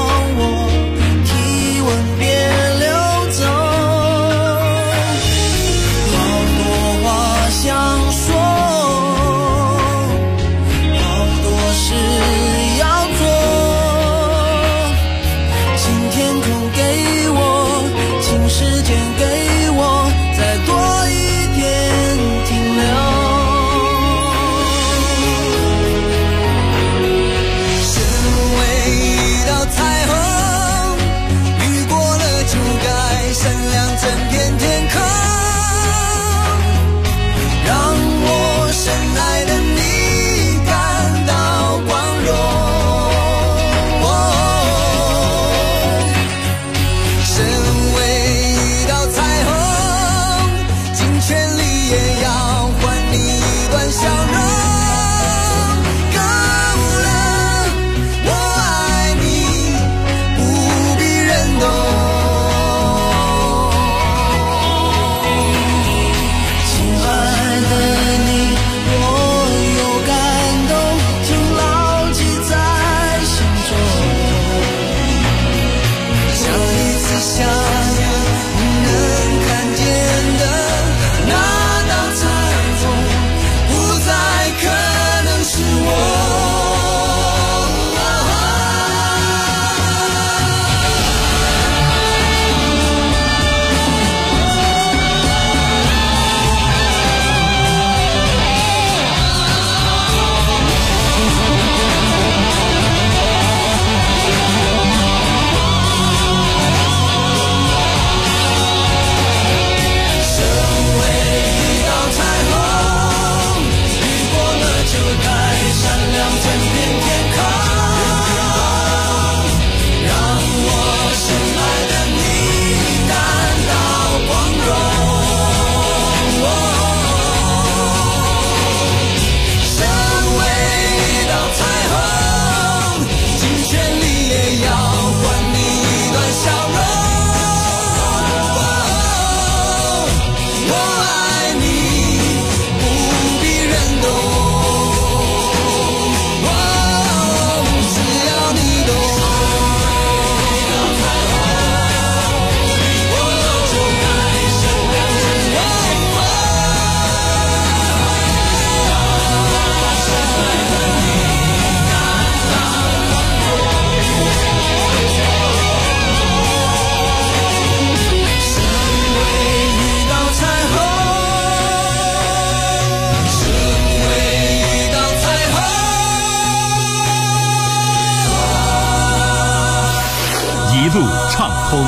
路畅通。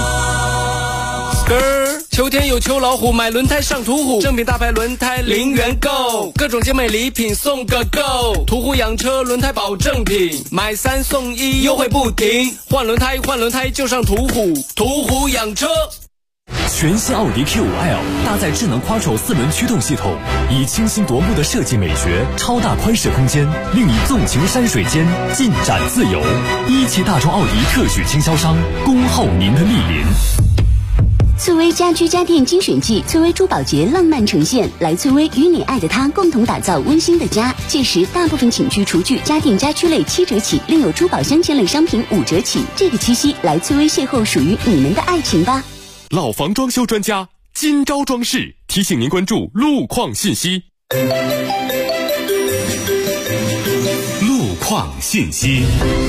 秋天有秋老虎，买轮胎上途虎，正品大牌轮胎零元购，各种精美礼品送个够。途虎养车轮胎保证品，买3送1，优惠不停。换轮胎就上途虎，途虎养车。 全新奥迪 Q5L 搭载智能 Quattro 4轮驱动系统，以清新夺目的设计美学、超大宽敞空间，令你纵情山水间，尽展自由。一汽大众奥迪特许经销商，恭候您的莅临。 翠微家居家电精选季，翠微珠宝节浪漫呈现，来翠微与你爱的他共同打造温馨的家。届时大部分寝具、厨具、家电家居类7折起，另有珠宝镶嵌类商品5折起。这个七夕来翠微邂逅属于你们的爱情吧。 老房装修专家今朝装饰提醒您关注路况信息。路况信息。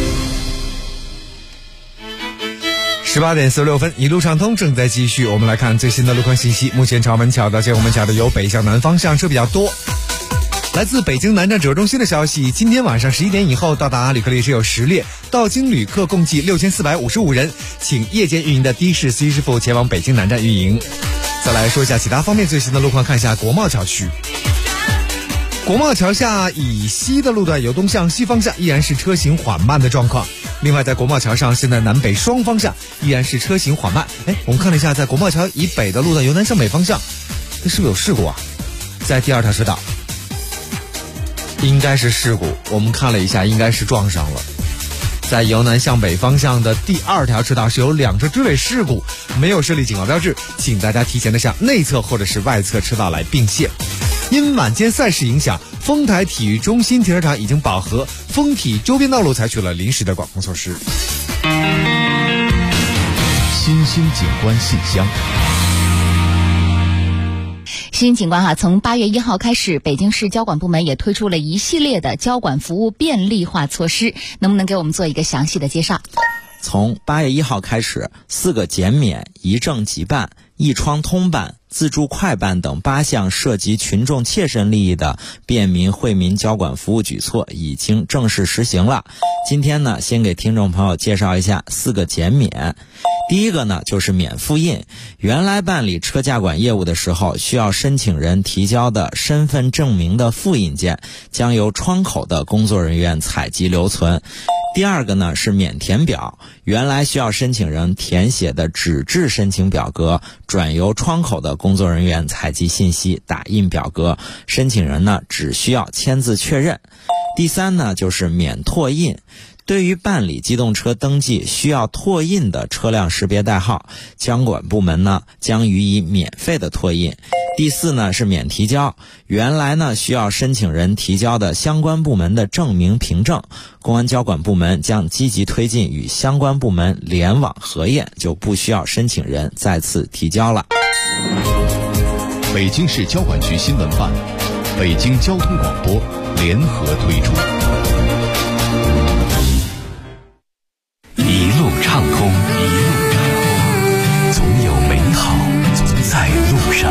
18点46分，一路畅通正在继续。我们来看最新的路况信息。目前朝门桥到建国门桥的由北向南方向车比较多。来自北京南站指挥中心的消息，今天晚上11点以后到达旅客列车有10列，到京旅客共计6455人，请夜间运营的的士司机师傅前往北京南站运营。再来说一下其他方面最新的路况，看一下国贸桥区。国贸桥下以西的路段由东向西方向依然是车行缓慢的状况。另外在国贸桥上，现在南北双方向依然是车行缓慢。我们看了一下，在国贸桥以北的路段由南向北方向，这是不是有事故啊？在第2条车道应该是事故，我们看了一下，应该是撞上了。在由南向北方向的第2条车道是有2车追尾事故，没有设立警告标志，请大家提前的向内侧或者是外侧车道来并线。因晚间赛事影响，丰台体育中心停车场已经饱和，丰体周边道路采取了临时的管控措施。 新兴景观信箱。 新景观从8月1号开始，北京市交管部门也推出了一系列的交管服务便利化措施，能不能给我们做一个详细的介绍？ 从8月1号开始，4个减免、一证即办、一窗通办、自助快办等8项涉及群众切身利益的便民惠民交管服务举措已经正式实行了。今天呢，先给听众朋友介绍一下4个减免。第一个呢，就是免复印。原来办理车驾管业务的时候，需要申请人提交的身份证明的复印件，将由窗口的工作人员采集留存。第二个呢，是免填表。原来需要申请人填写的纸质申请表格，转由窗口的工作人员采集信息，打印表格，申请人呢只需要签字确认。第三呢，就是免拓印。对于办理机动车登记需要拓印的车辆识别代号，交管部门呢将予以免费的拓印。第四呢，是免提交。原来呢需要申请人提交的相关部门的证明凭证，公安交管部门将积极推进与相关部门联网核验，就不需要申请人再次提交了。 北京市交管局新闻办、北京交通广播联合推出。 一路畅通，总有美好在路上，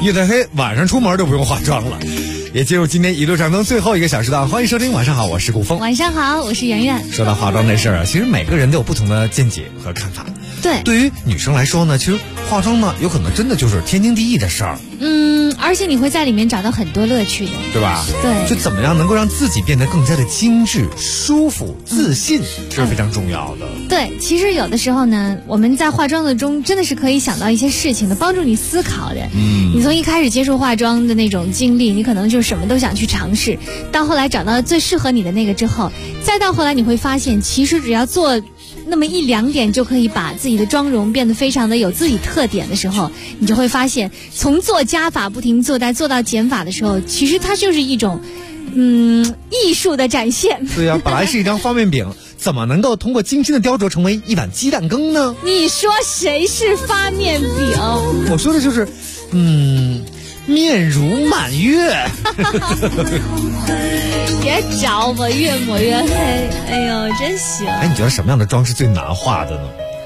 夜太黑，晚上出门都不用化妆了。也进入今天一路畅通最后一个小时段，欢迎收听。晚上好，我是顾峰。 晚上好，我是圆圆。 说到化妆这事儿啊，其实每个人都有不同的见解和看法。 对， 对于女生来说呢，其实化妆呢，有可能真的就是天经地义的事儿。 而且你会在里面找到很多乐趣的， 对吧？ 对， 就怎么样能够让自己变得更加的精致、舒服、自信，这是非常重要的。 对，其实有的时候呢，我们在化妆的中真的是可以想到一些事情的，帮助你思考的。你从一开始接触化妆的那种经历，你可能就什么都想去尝试，到后来找到最适合你的那个之后，再到后来你会发现，其实只要做那么一两点就可以把自己的妆容变得非常的有自己特点的时候，你就会发现，从做加法不停做到减法的时候，其实它就是一种艺术的展现。 对呀，本来是一张方便饼，怎么能够通过精心的雕琢成为一碗鸡蛋羹呢？ 你说谁是发面饼？ 我说的就是面如满月。 别找我，越抹越黑。哎呦，真行！ 你觉得什么样的妆是最难画的呢？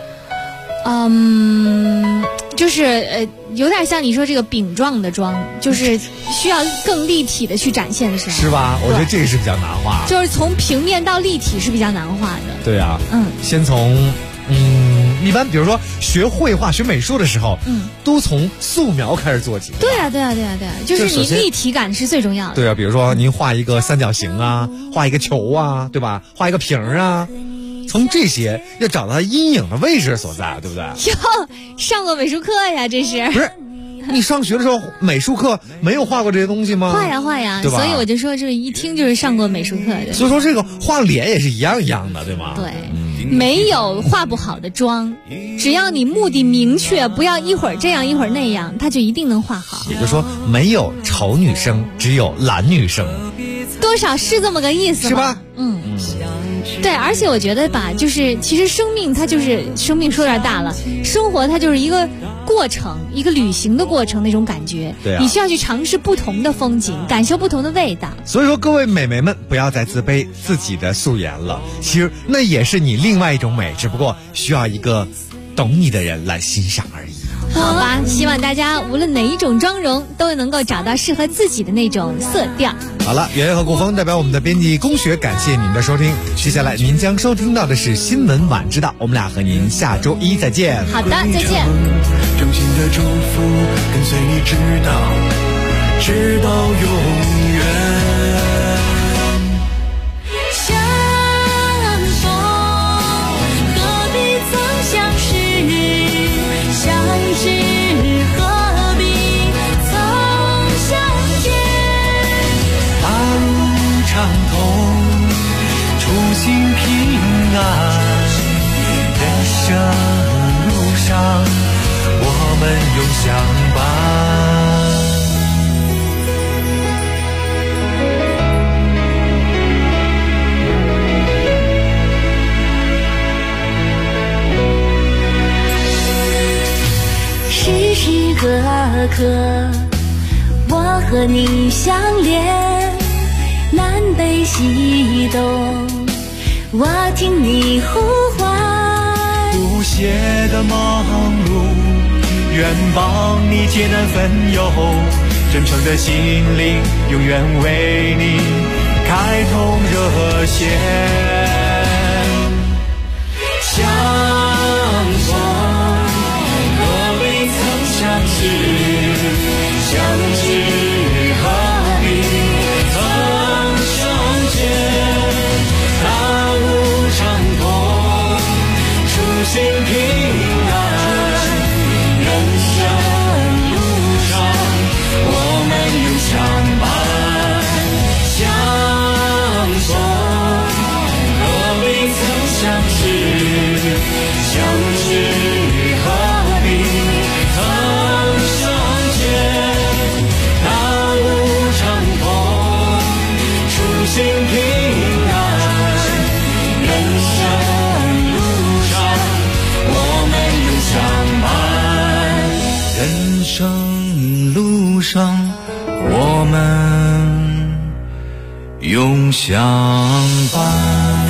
就是有点像你说这个饼状的妆，就是需要更立体的去展现的时候， 是吧？我觉得这个是比较难画， 就是从平面到立体是比较难画的。 对啊，先从一般比如说学绘画、学美术的时候，都从素描开始做起。 对啊，就是你立体感是最重要的。 对啊，比如说您画一个三角形啊，画一个球啊，对吧？画一个瓶啊。从这些要找到阴影的位置所在，对不对？ 哟，上过美术课呀，这是？ 不是，你上学的时候美术课没有画过这些东西吗？ 画呀， 对吧？ 所以我就说，这一听就是上过美术课的。 所以说这个画脸也是一样的，对吗？ 对，没有画不好的妆，只要你目的明确，不要一会儿这样一会儿那样，它就一定能画好。 也就是说，没有丑女生，只有懒女生。 多少是这么个意思， 是吧？ 对，而且我觉得吧，就是其实生命它就是生命，说有点大了，生活它就是一个过程，一个旅行的过程那种感觉。 对啊， 你需要去尝试不同的风景，感受不同的味道。 所以说，各位美眉们，不要再自卑自己的素颜了，其实那也是你另外一种美，只不过需要一个懂你的人来欣赏而已。 好吧，希望大家无论哪一种妆容都能够找到适合自己的那种色调。 好了，圆圆和顾峰代表我们的编辑龚雪，感谢您的收听。接下来您将收听到的是新闻晚知道，我们俩和您下周一再见。 好的，再见。 衷心的祝福跟随你直到永远。畅通，初心平安，人生路上我们永相伴。 时时刻刻，我和你相连。南北西东，我听你呼唤。 不懈的忙碌，愿帮你艰难分忧，真诚的心灵，永远为你开通热线。相逢何必曾相识，相知何必心平安，人生路上我们永相伴。相逢何必曾相识，相知何必曾相见。大路长风，初心平安，人生人生路上，我们永相伴。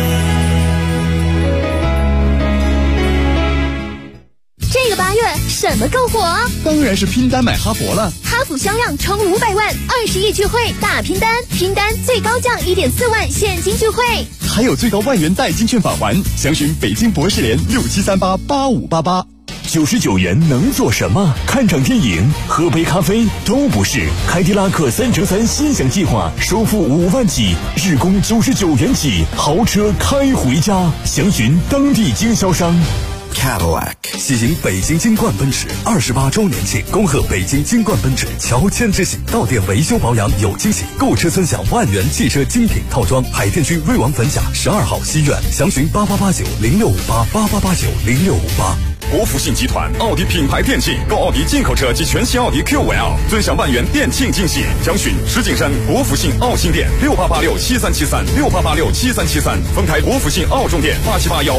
这个8月，沈怎么购货？ 当然是拼单买哈佛了。 哈弗销量冲500万，20亿聚会大拼单，拼单最高降1.4万现金聚会， 还有最高1万元代金券返还。详询北京博士联67388588。 99元能做什么？看场电影、喝杯咖啡都不是。凯迪拉克3乘3心享计划，首付5万起，日供99元起，豪车开回家。详询当地经销商。 Cadillac 喜迎北京金冠奔驰28周年庆，恭贺北京金冠奔驰乔迁之喜，到店维修保养有惊喜，购车尊享1万元汽车精品套装。海淀区瑞王粉甲12号西苑，详询8889065888890658。 国福信集团奥迪品牌电器，购奥迪进口车及全新奥迪 Q5L，尊享1万元电庆惊喜。详询石景山国福信奥新店6886737368867373，丰台国福信奥中店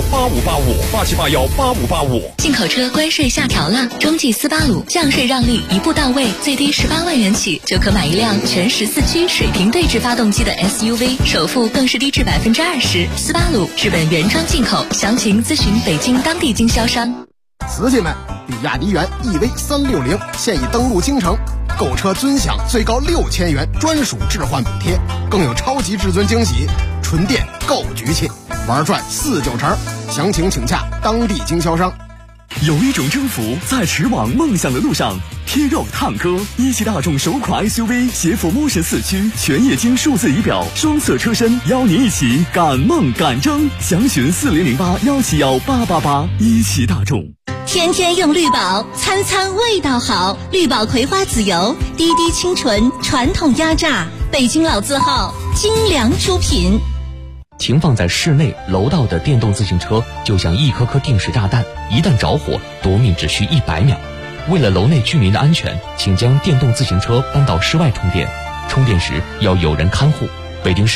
8781858585。 进口车关税下调了，中继斯巴鲁降税让利一步到位，最低18万元起就可买一辆全14驱水平对置发动机的 SUV， 首付更是低至20%。斯巴鲁日本原装进口，详情咨询北京当地经销商。 司机们，比亚迪元 EV360现已登陆京城，购车尊享最高6000元专属置换补贴，更有超级至尊惊喜，纯电购局气，玩转4-9成。详情请洽当地经销商。 有一种征服在驰往梦想的路上。贴肉探歌，一汽大众首款 SUV 携 Formotion 4驱，全液晶数字仪表，双色车身，邀您一起赶梦赶征。详询4008171888。一汽大众。 天天用绿宝，餐餐味道好。绿宝葵花籽油，滴滴清纯，传统压榨，北京老字号，精良出品。 停放在室内楼道的电动自行车就像一颗颗定时炸弹，一旦着火，夺命只需100秒。为了楼内居民的安全，请将电动自行车搬到室外充电，充电时要有人看护。北京市